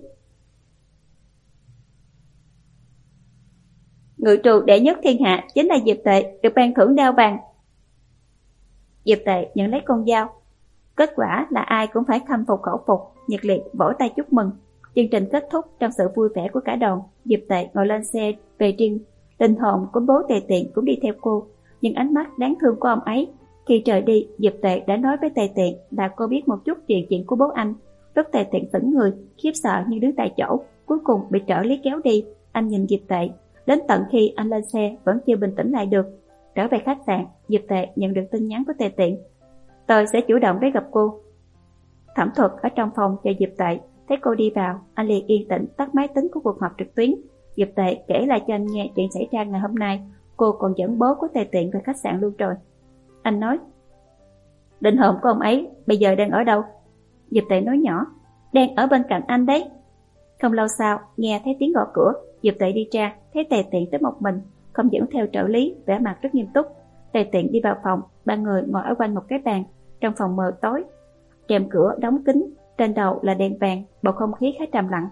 S1: Ngự trù đệ nhất thiên hạ chính là Diệp Tệ, được ban thưởng đao vàng. Diệp Tệ nhận lấy con dao. Kết quả là ai cũng phải khâm phục khẩu phục, nhiệt liệt vỗ tay chúc mừng. Chương trình kết thúc trong sự vui vẻ của cả đoàn. Diệp Tệ ngồi lên xe về riêng. Linh hồn của bố Tề Tiện cũng đi theo cô, nhưng ánh mắt đáng thương của ông ấy. Khi trời đi, Diệp Tệ đã nói với Tề Tiện là cô biết một chút chuyện chuyện của bố anh. Lúc Tề Tiện sững người, khiếp sợ như đứng tại chỗ, cuối cùng bị trợ lý kéo đi. Anh nhìn Diệp Tệ, đến tận khi anh lên xe vẫn chưa bình tĩnh lại được. Trở về khách sạn, Diệp Tệ nhận được tin nhắn của Tề Tiện: Tôi sẽ chủ động đến gặp cô. Thẩm Thuật ở trong phòng chờ Diệp Tệ, thấy cô đi vào, anh liền yên tĩnh tắt máy tính của cuộc họp trực tuyến. Diệp Tệ kể lại cho anh nghe chuyện xảy ra ngày hôm nay. Cô còn dẫn bố của Tề Tiện về khách sạn luôn rồi. Anh nói: Linh hồn của ông ấy bây giờ đang ở đâu? Diệp Tệ nói nhỏ: đang ở bên cạnh anh đấy. Không lâu sau, nghe thấy tiếng gõ cửa, Diệp Tệ đi ra, thấy Tề Tiện tới một mình, không dẫn theo trợ lý, vẻ mặt rất nghiêm túc. Tề Tiện đi vào phòng, ba người ngồi ở quanh một cái bàn, trong phòng mờ tối, rèm cửa đóng kín, trên đầu là đèn vàng, bầu không khí khá trầm lặng.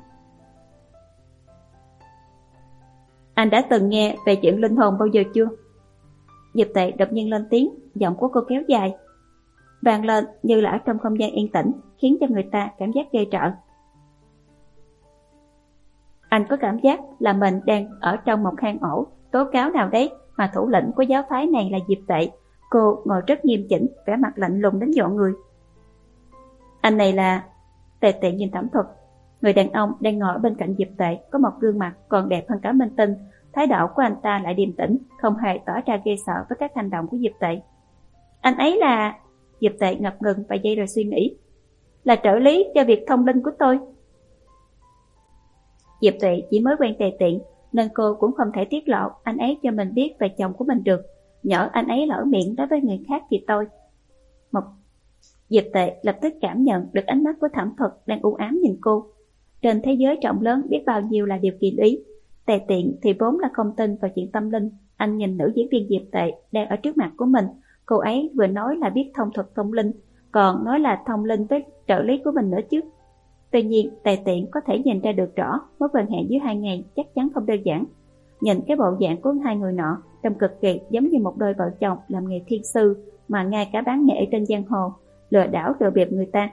S1: Anh đã từng nghe về chuyện linh hồn bao giờ chưa? Diệp Tệ đột nhiên lên tiếng, giọng của cô kéo dài, vang lên như là ở trong không gian yên tĩnh, khiến cho người ta cảm giác ghê sợ. Anh có cảm giác là mình đang ở trong một hang ổ tố cáo nào đấy, mà thủ lĩnh của giáo phái này là Diệp Tệ. Cô ngồi rất nghiêm chỉnh, vẻ mặt lạnh lùng đến dọa người. Anh này là... Tề Tiện nhìn Thẩm Thuật. Người đàn ông đang ngồi bên cạnh Diệp Tệ có một gương mặt còn đẹp hơn cả minh tinh. Thái độ của anh ta lại điềm tĩnh, không hề tỏ ra ghê sợ với các hành động của Diệp Tệ. Anh ấy là... Diệp Tệ ngập ngừng vài giây rồi suy nghĩ. Là trợ lý cho việc thông linh của tôi. Diệp Tệ chỉ mới quen Tề Tiện, nên cô cũng không thể tiết lộ anh ấy cho mình biết về chồng của mình được. Nhỡ anh ấy lỡ miệng nói với người khác thì tôi. Một Diệp Tệ lập tức cảm nhận được ánh mắt của Thẩm Thuật đang u ám nhìn cô. Trên thế giới rộng lớn biết bao nhiêu là điều kỳ lý. Tề Tiện thì vốn là không tin vào chuyện tâm linh. Anh nhìn nữ diễn viên Diệp Tệ đang ở trước mặt của mình. Cô ấy vừa nói là biết thông thuật thông linh, còn nói là thông linh với trợ lý của mình nữa chứ. Tuy nhiên, Tề Tiện có thể nhìn ra được rõ mối quan hệ giữa hai người chắc chắn không đơn giản. Nhìn cái bộ dạng của hai người nọ, trông cực kỳ giống như một đôi vợ chồng làm nghề thiên sư, mà ngay cả bán nghệ trên giang hồ, lừa đảo lừa bịp người ta.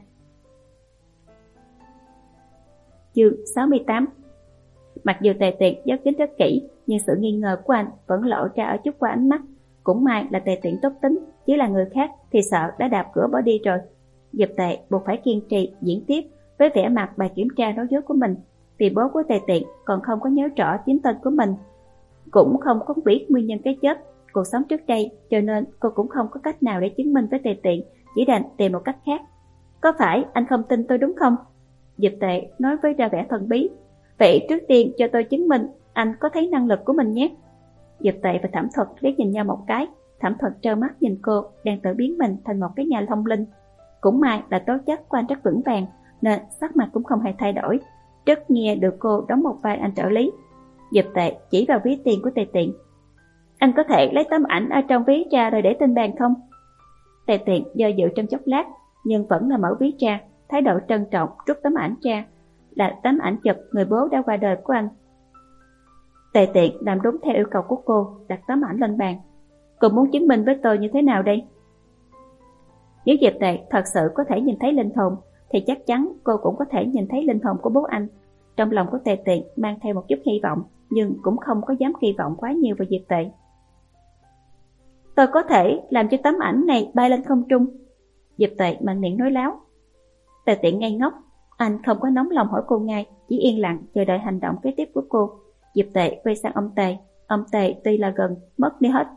S1: Chương sáu mươi tám. Mặc dù Tề Tiện giấu kín rất kỹ, nhưng sự nghi ngờ của anh vẫn lộ ra ở chút qua ánh mắt. Cũng may là Tề Tiện tốt tính, chỉ là người khác thì sợ đã đạp cửa bỏ đi rồi. Diệp Tệ buộc phải kiên trì diễn tiếp với vẻ mặt bài kiểm tra nói dối của mình. Vì bố của Tề Tiện còn không có nhớ rõ chính tên của mình, cũng không có biết nguyên nhân cái chết, cuộc sống trước đây, cho nên cô cũng không có cách nào để chứng minh với Tề Tiện, chỉ đành tìm một cách khác. Có phải anh không tin tôi đúng không? Diệp Tệ nói với ra vẻ thần bí. Vậy trước tiên cho tôi chứng minh anh có thấy năng lực của mình nhé. Diệp Tệ và Thẩm Thuật liếc nhìn nhau một cái. Thẩm Thuật trơ mắt nhìn cô đang tự biến mình thành một cái nhà thông linh. Cũng may là tố chất của anh rất vững vàng, nên sắc mặt cũng không hề thay đổi. Rất nghe được cô đóng một vai anh trợ lý. Diệp Tệ chỉ vào ví tiền của Tề Tiện. Anh có thể lấy tấm ảnh ở trong ví ra rồi để trên bàn không? Tề Tiện do dự trong chốc lát, nhưng vẫn là mở ví ra, thái độ trân trọng rút tấm ảnh ra, là tấm ảnh chụp người bố đã qua đời của anh. Tề Tiện làm đúng theo yêu cầu của cô, đặt tấm ảnh lên bàn. Cô muốn chứng minh với tôi như thế nào đây? Nếu Diệp Tệ thật sự có thể nhìn thấy linh hồn, thì chắc chắn cô cũng có thể nhìn thấy linh hồn của bố anh. Trong lòng của Tề Tiện mang theo một chút hy vọng, nhưng cũng không có dám kỳ vọng quá nhiều vào Diệp Tệ. Tôi có thể làm cho tấm ảnh này bay lên không trung. Diệp Tệ mạnh miệng nói láo. Tề Tiện ngây ngốc, anh không có nóng lòng hỏi cô ngay, chỉ yên lặng chờ đợi hành động kế tiếp của cô. Diệp Tệ quay sang ông Tề. Ông Tề tuy là gần mất đi hết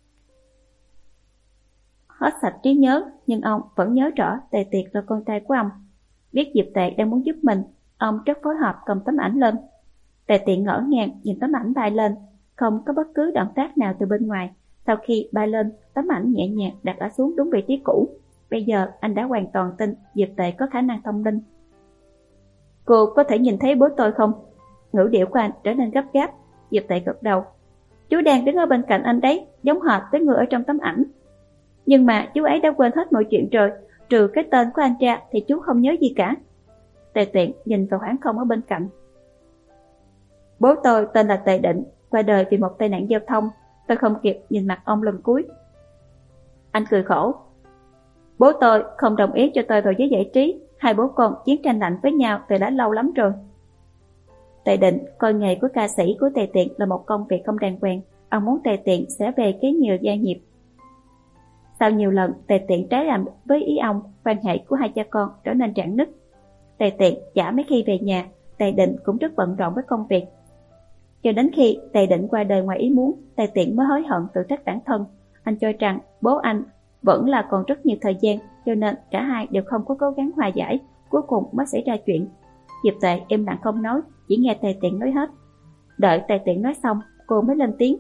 S1: hết sạch trí nhớ, nhưng ông vẫn nhớ rõ Tề Tiệt là con trai của ông. Biết Diệp Tệ đang muốn giúp mình, ông rất phối hợp cầm tấm ảnh lên. Tề Tiện ngỡ ngàng nhìn tấm ảnh bay lên, không có bất cứ động tác nào từ bên ngoài. Sau khi bay lên, tấm ảnh nhẹ nhàng đặt ở xuống đúng vị trí cũ. Bây giờ anh đã hoàn toàn tin Diệp Tệ có khả năng thông linh. Cô có thể nhìn thấy bố tôi không? Ngữ điệu của anh trở nên gấp gáp. Diệp Tệ gật đầu. Chú đang đứng ở bên cạnh anh đấy, giống hệt với người ở trong tấm ảnh. Nhưng mà chú ấy đã quên hết mọi chuyện rồi, trừ cái tên của anh ra thì chú không nhớ gì cả. Tề Tiện nhìn vào khoảng không ở bên cạnh. Bố tôi tên là Tề Định, qua đời vì một tai nạn giao thông. Tôi không kịp nhìn mặt ông lần cuối. Anh cười khổ. Bố tôi không đồng ý cho tôi vào giới giải trí. Hai bố con chiến tranh lạnh với nhau từ đã lâu lắm rồi. Tề Định coi nghề của ca sĩ của Tề Tiện là một công việc không đàng hoàng. Ông muốn Tề Tiện sẽ về kế nhiều gia nghiệp. Sau nhiều lần Tề Tiện trái làm với ý ông, quan hệ của hai cha con trở nên rạn nứt. Tề Tiện chả mấy khi về nhà, Tề Định cũng rất bận rộn với công việc. Cho đến khi Tề Định qua đời ngoài ý muốn, Tề Tiện mới hối hận tự trách bản thân. Anh cho rằng bố anh vẫn là còn rất nhiều thời gian, cho nên cả hai đều không có cố gắng hòa giải, cuối cùng mới xảy ra chuyện. Diệp Tệ im lặng không nói, chỉ nghe Tề Tiện nói hết. Đợi Tề Tiện nói xong, cô mới lên tiếng.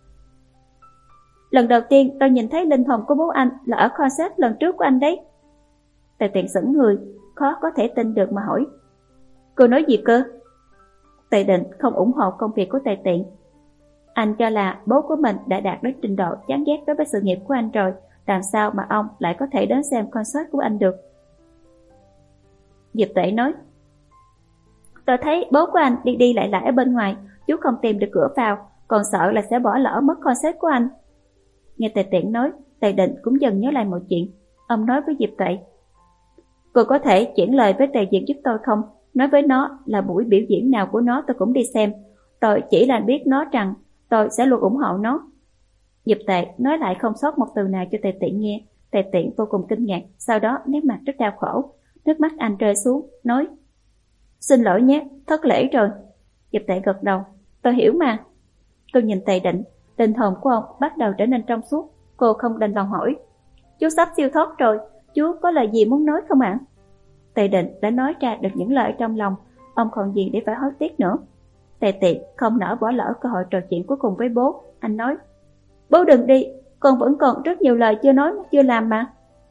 S1: Lần đầu tiên tôi nhìn thấy linh hồn của bố anh là ở kho sách lần trước của anh đấy. Tề Tiện sững người, khó có thể tin được mà hỏi: Cô nói gì cơ? Tề Định không ủng hộ công việc của Tề Tiện. Anh cho là bố của mình đã đạt đến trình độ chán ghét đối với sự nghiệp của anh rồi, làm sao mà ông lại có thể đến xem concert của anh được? Diệp Tuệ nói: Tôi thấy bố của anh đi đi lại lại ở bên ngoài, chú không tìm được cửa vào, còn sợ là sẽ bỏ lỡ mất concert của anh. Nghe Tề Tiện nói, Tề Định cũng dần nhớ lại mọi chuyện. Ông nói với Diệp Tuệ: Cô có thể chuyển lời với Tề Diệp giúp tôi không? Nói với nó là buổi biểu diễn nào của nó tôi cũng đi xem. Tôi chỉ là biết nó rằng tôi sẽ luôn ủng hộ nó. Diệp Tuệ nói lại không sót một từ nào cho Tề Tiện nghe. Tề Tiện vô cùng kinh ngạc, sau đó nét mặt rất đau khổ. Nước mắt anh rơi xuống, nói: Xin lỗi nhé, thất lễ rồi. Diệp Tuệ gật đầu: Tôi hiểu mà. Cô nhìn Tề Định, linh hồn của ông bắt đầu trở nên trong suốt. Cô không đành lòng hỏi: Chú sắp siêu thoát rồi, chú có lời gì muốn nói không ạ? Tề Định đã nói ra được những lời trong lòng, ông còn gì để phải hối tiếc nữa. Tề Tiện không nỡ bỏ lỡ cơ hội trò chuyện cuối cùng với bố. Anh nói: Bố đừng đi, con vẫn còn rất nhiều lời chưa nói chưa làm mà.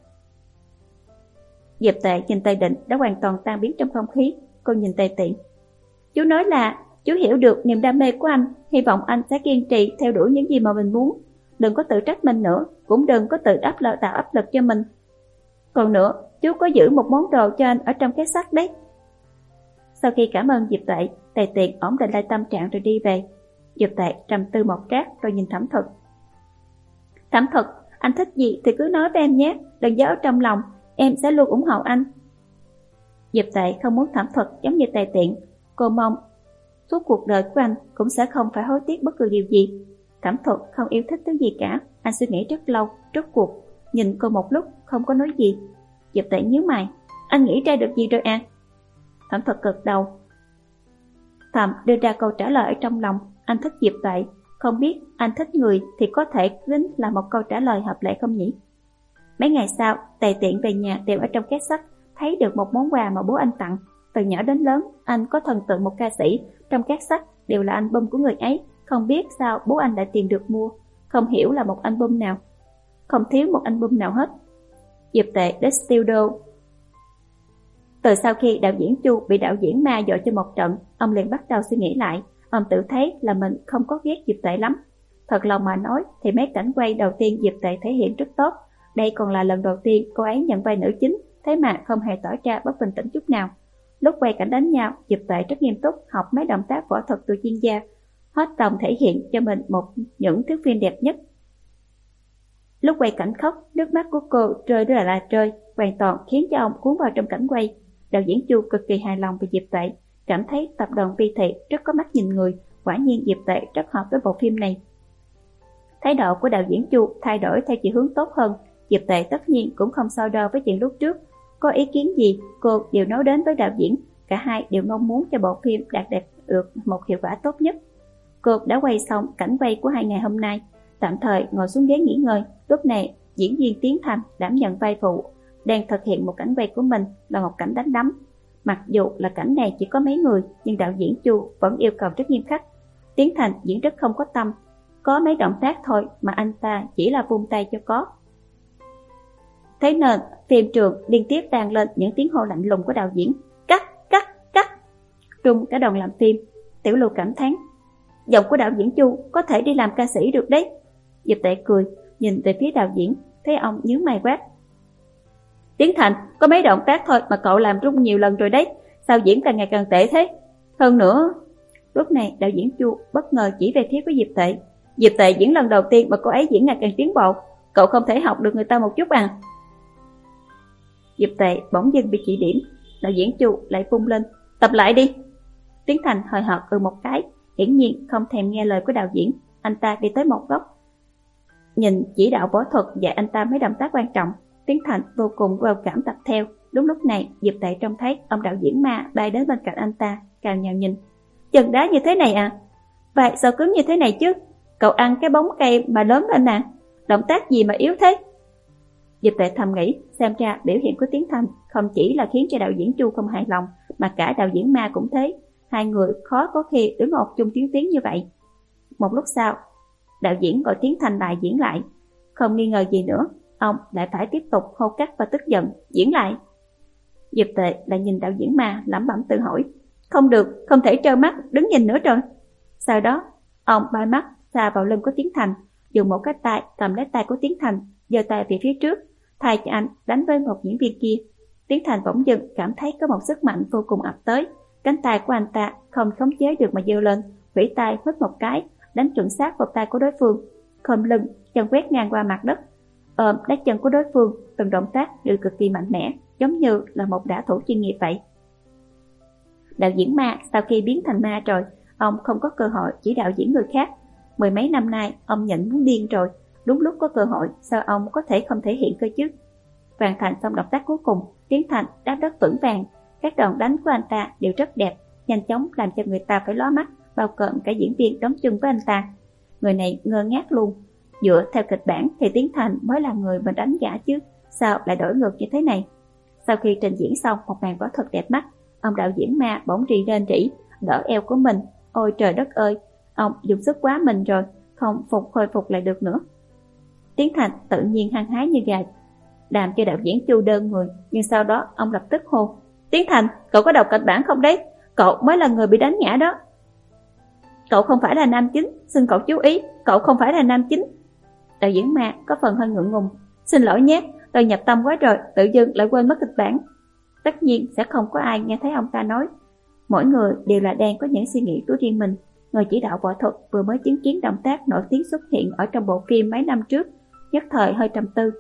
S1: Diệp Tuệ nhìn Tề Định đã hoàn toàn tan biến trong không khí. Cô nhìn Tề Tiện: Chú nói là chú hiểu được niềm đam mê của anh, hy vọng anh sẽ kiên trì theo đuổi những gì mà mình muốn. Đừng có tự trách mình nữa, cũng đừng có tự áp lực tạo áp lực cho mình. Còn nữa, chú có giữ một món đồ cho anh ở trong cái xác đấy. Sau khi cảm ơn Diệp Tuệ, Tề Tiện ổn định lại tâm trạng rồi đi về. Diệp Tuệ trầm tư một lát rồi nhìn Thẩm Thực: Thẩm Thực, anh thích gì thì cứ nói với em nhé, đừng giấu trong lòng, em sẽ luôn ủng hộ anh. Diệp Tuệ không muốn Thẩm Thực giống như Tề Tiện. Cô mong suốt cuộc đời của anh cũng sẽ không phải hối tiếc bất cứ điều gì. Thẩm Thực không yêu thích thứ gì cả. Anh suy nghĩ rất lâu, rốt cuộc nhìn cô một lúc không có nói gì. Diệp Tuệ nhíu mày: Anh nghĩ ra được gì rồi à? Thẩm Thực gật đầu, thầm đưa ra câu trả lời ở trong lòng. Anh thích Diệp Tuệ, không biết anh thích người thì có thể tính là một câu trả lời hợp lệ không nhỉ? Mấy ngày sau, Tề Tiện về nhà đều ở trong két sắt thấy được một món quà mà bố anh tặng. Từ nhỏ đến lớn, anh có thần tượng một ca sĩ, trong két sắt đều là album của người ấy. Không biết sao bố anh lại tìm được mua, không hiểu là một album nào, không thiếu một album nào hết. Diệp Tuệ đến studio. Từ sau khi đạo diễn Chu bị đạo diễn Ma dội cho một trận, ông liền bắt đầu suy nghĩ lại. Ông tự thấy là mình không có ghét Diệp Tuệ lắm. Thật lòng mà nói thì mấy cảnh quay đầu tiên Diệp Tuệ thể hiện rất tốt. Đây còn là lần đầu tiên cô ấy nhận vai nữ chính, thế mà không hề tỏ ra bất bình tĩnh chút nào. Lúc quay cảnh đánh nhau, Diệp Tuệ rất nghiêm túc học mấy động tác võ thuật từ chuyên gia, hết lòng thể hiện cho mình một những thước phim đẹp nhất. Lúc quay cảnh khóc, nước mắt của cô rơi đó là là rơi, hoàn toàn khiến cho ông cuốn vào trong cảnh quay. Đạo diễn Chu cực kỳ hài lòng về Diệp Tuệ, cảm thấy tập đoàn Vi Thị rất có mắt nhìn người, quả nhiên Diệp Tuệ rất hợp với bộ phim này. Thái độ của đạo diễn Chu thay đổi theo chiều hướng tốt hơn. Diệp Tuệ tất nhiên cũng không so đo với chuyện lúc trước, có ý kiến gì cô đều nói đến với đạo diễn, cả hai đều mong muốn cho bộ phim đạt được một hiệu quả tốt nhất. Cô đã quay xong cảnh quay của hai ngày hôm nay, tạm thời ngồi xuống ghế nghỉ ngơi. Lúc này diễn viên Tiến Thành đảm nhận vai phụ, đang thực hiện một cảnh quay của mình là một cảnh đánh đấm. Mặc dù là cảnh này chỉ có mấy người, nhưng đạo diễn Chu vẫn yêu cầu rất nghiêm khắc. Tiến Thành diễn rất không có tâm, có mấy động tác thôi mà anh ta chỉ là vung tay cho có. Thế nên phim trường liên tiếp vang lên những tiếng hô lạnh lùng của đạo diễn: Cắt, cắt, cắt. Rung cả đoàn làm phim. Tiểu Lưu cảm thán: Giọng của đạo diễn Chu có thể đi làm ca sĩ được đấy. Diệp Tuệ cười, nhìn về phía đạo diễn, thấy ông nhướng mày quát: Tiến Thành, có mấy động tác thôi mà cậu làm rung nhiều lần rồi đấy, sao diễn càng ngày càng tệ thế? Hơn nữa... Lúc này đạo diễn Chu bất ngờ chỉ về phía của Diệp Tuệ: Diệp Tuệ diễn lần đầu tiên mà cô ấy diễn ngày càng tiến bộ, cậu không thể học được người ta một chút à? Diệp Tuệ bỗng dưng bị chỉ điểm. Đạo diễn Chu lại vung lên: Tập lại đi. Tiến Thành hời hợt ừ một cái, hiển nhiên không thèm nghe lời của đạo diễn. Anh ta đi tới một góc, nhìn chỉ đạo võ thuật dạy anh ta mấy động tác quan trọng. Tiến Thành vô cùng vô cảm tập theo. Đúng lúc này Diệp Tuệ trông thấy ông đạo diễn Ma bay đến bên cạnh anh ta, cào nhào nhìn: Chân đá như thế này à? Vậy sao cứng như thế này chứ? Cậu ăn cái bóng cây mà lớn lên à? Động tác gì mà yếu thế? Diệp Tuệ thầm nghĩ, xem ra biểu hiện của Tiến Thành không chỉ là khiến cho đạo diễn Chu không hài lòng, mà cả đạo diễn Ma cũng thế. Hai người khó có khi đứng ột chung tiếng tiếng như vậy. Một lúc sau, đạo diễn gọi Tiến Thành lại diễn lại. Không nghi ngờ gì nữa, ông lại phải tiếp tục hô cắt và tức giận: Diễn lại. Diệp Tệ lại nhìn đạo diễn Ma lẩm bẩm tự hỏi, không được, không thể trơ mắt đứng nhìn nữa rồi. Sau đó, ông bay mắt xa vào lưng của Tiến Thành, dùng một cái tay cầm lấy tay của Tiến Thành, giơ tay về phía trước, thay cho anh đánh với một diễn viên kia. Tiến Thành bỗng dưng cảm thấy có một sức mạnh vô cùng ập tới, cánh tay của anh ta không khống chế được mà giơ lên, vẫy tay hất một cái, đánh chuẩn xác vào tay của đối phương, khom lưng, chân quét ngang qua mặt đất, ôm lấy chân của đối phương, từng động tác đều cực kỳ mạnh mẽ, giống như là một đả thủ chuyên nghiệp vậy. Đạo diễn Ma sau khi biến thành ma rồi, ông không có cơ hội chỉ đạo diễn người khác. Mười mấy năm nay, ông nhịn muốn điên rồi, đúng lúc có cơ hội, sao ông có thể không thể hiện cơ chứ? Hoàn thành xong động tác cuối cùng, Tiến Thành đáp đất vững vàng, các đòn đánh của anh ta đều rất đẹp, nhanh chóng làm cho người ta phải lóa mắt, bao gồm cả diễn viên đóng chung với anh ta. Người này ngơ ngác luôn. Dựa theo kịch bản thì Tiến Thành mới là người mình đánh giả chứ, sao lại đổi ngược như thế này? Sau khi trình diễn xong một màn võ thuật đẹp mắt, ông đạo diễn Ma bỗng rì lên rỉ, đỡ eo của mình. Ôi trời đất ơi, ông dùng sức quá mình rồi, không phục hồi phục lại được nữa. Tiến Thành tự nhiên hăng hái như gà, làm cho đạo diễn Chu đơn người, nhưng sau đó ông lập tức hô, Tiến Thành, cậu có đọc kịch bản không đấy? Cậu mới là người bị đánh ngã đó. Cậu không phải là nam chính, xin cậu chú ý, cậu không phải là nam chính. Đạo diễn Ma có phần hơi ngượng ngùng, xin lỗi nhé, tôi nhập tâm quá rồi, tự dưng lại quên mất kịch bản. Tất nhiên sẽ không có ai nghe thấy ông ta nói. Mỗi người đều là đang có những suy nghĩ của riêng mình. Người chỉ đạo võ thuật vừa mới chứng kiến động tác nổi tiếng xuất hiện ở trong bộ phim mấy năm trước, nhất thời hơi trầm tư.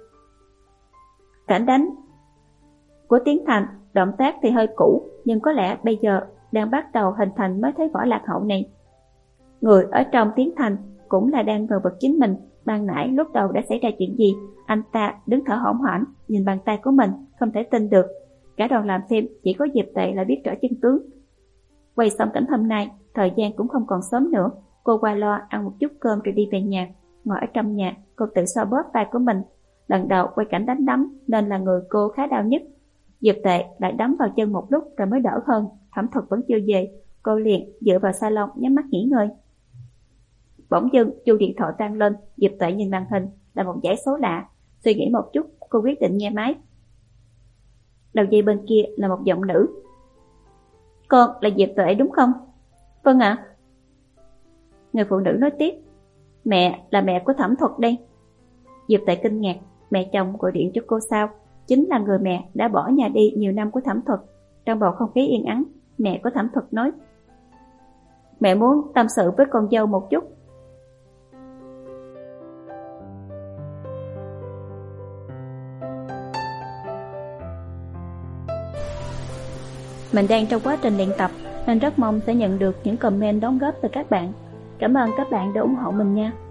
S1: Cảnh đánh của Tiến Thành, động tác thì hơi cũ, nhưng có lẽ bây giờ đang bắt đầu hình thành mới thấy võ lạc hậu này. Người ở trong Tiến Thành cũng là đang ngờ vực chính mình, ban nãy lúc đầu đã xảy ra chuyện gì. Anh ta đứng thở hổn hển, nhìn bàn tay của mình, không thể tin được. Cả đoàn làm phim chỉ có Diệp Tệ là biết rõ chân tướng. Quay xong cảnh hôm nay, thời gian cũng không còn sớm nữa. Cô qua loa ăn một chút cơm rồi đi về nhà. Ngồi ở trong nhà, cô tự xoa bóp vai của mình. Lần đầu quay cảnh đánh đấm nên là người cô khá đau nhất. Diệp Tệ lại đấm vào chân một lúc rồi mới đỡ hơn. Thẩm thuật vẫn chưa về, cô liền dựa vào salon nhắm mắt nghỉ ngơi. Bỗng dưng chuông điện thoại vang lên. Diệp Tệ nhìn màn hình là một dãy số lạ, suy nghĩ một chút, cô quyết định nghe máy. Đầu dây bên kia là một giọng nữ. Con là Diệp Tệ đúng không? Vâng ạ. À. Người phụ nữ nói tiếp, mẹ là mẹ của Thẩm thuật đây. Diệp Tệ kinh ngạc, mẹ chồng gọi điện cho cô sao? Chính là người mẹ đã bỏ nhà đi nhiều năm của Thẩm thuật. Trong bầu không khí yên ắng, mẹ của Thẩm thuật nói, mẹ muốn tâm sự với con dâu một chút. Mình đang trong quá trình luyện tập nên rất mong sẽ nhận được những comment đóng góp từ các bạn. Cảm ơn các bạn đã ủng hộ mình nha.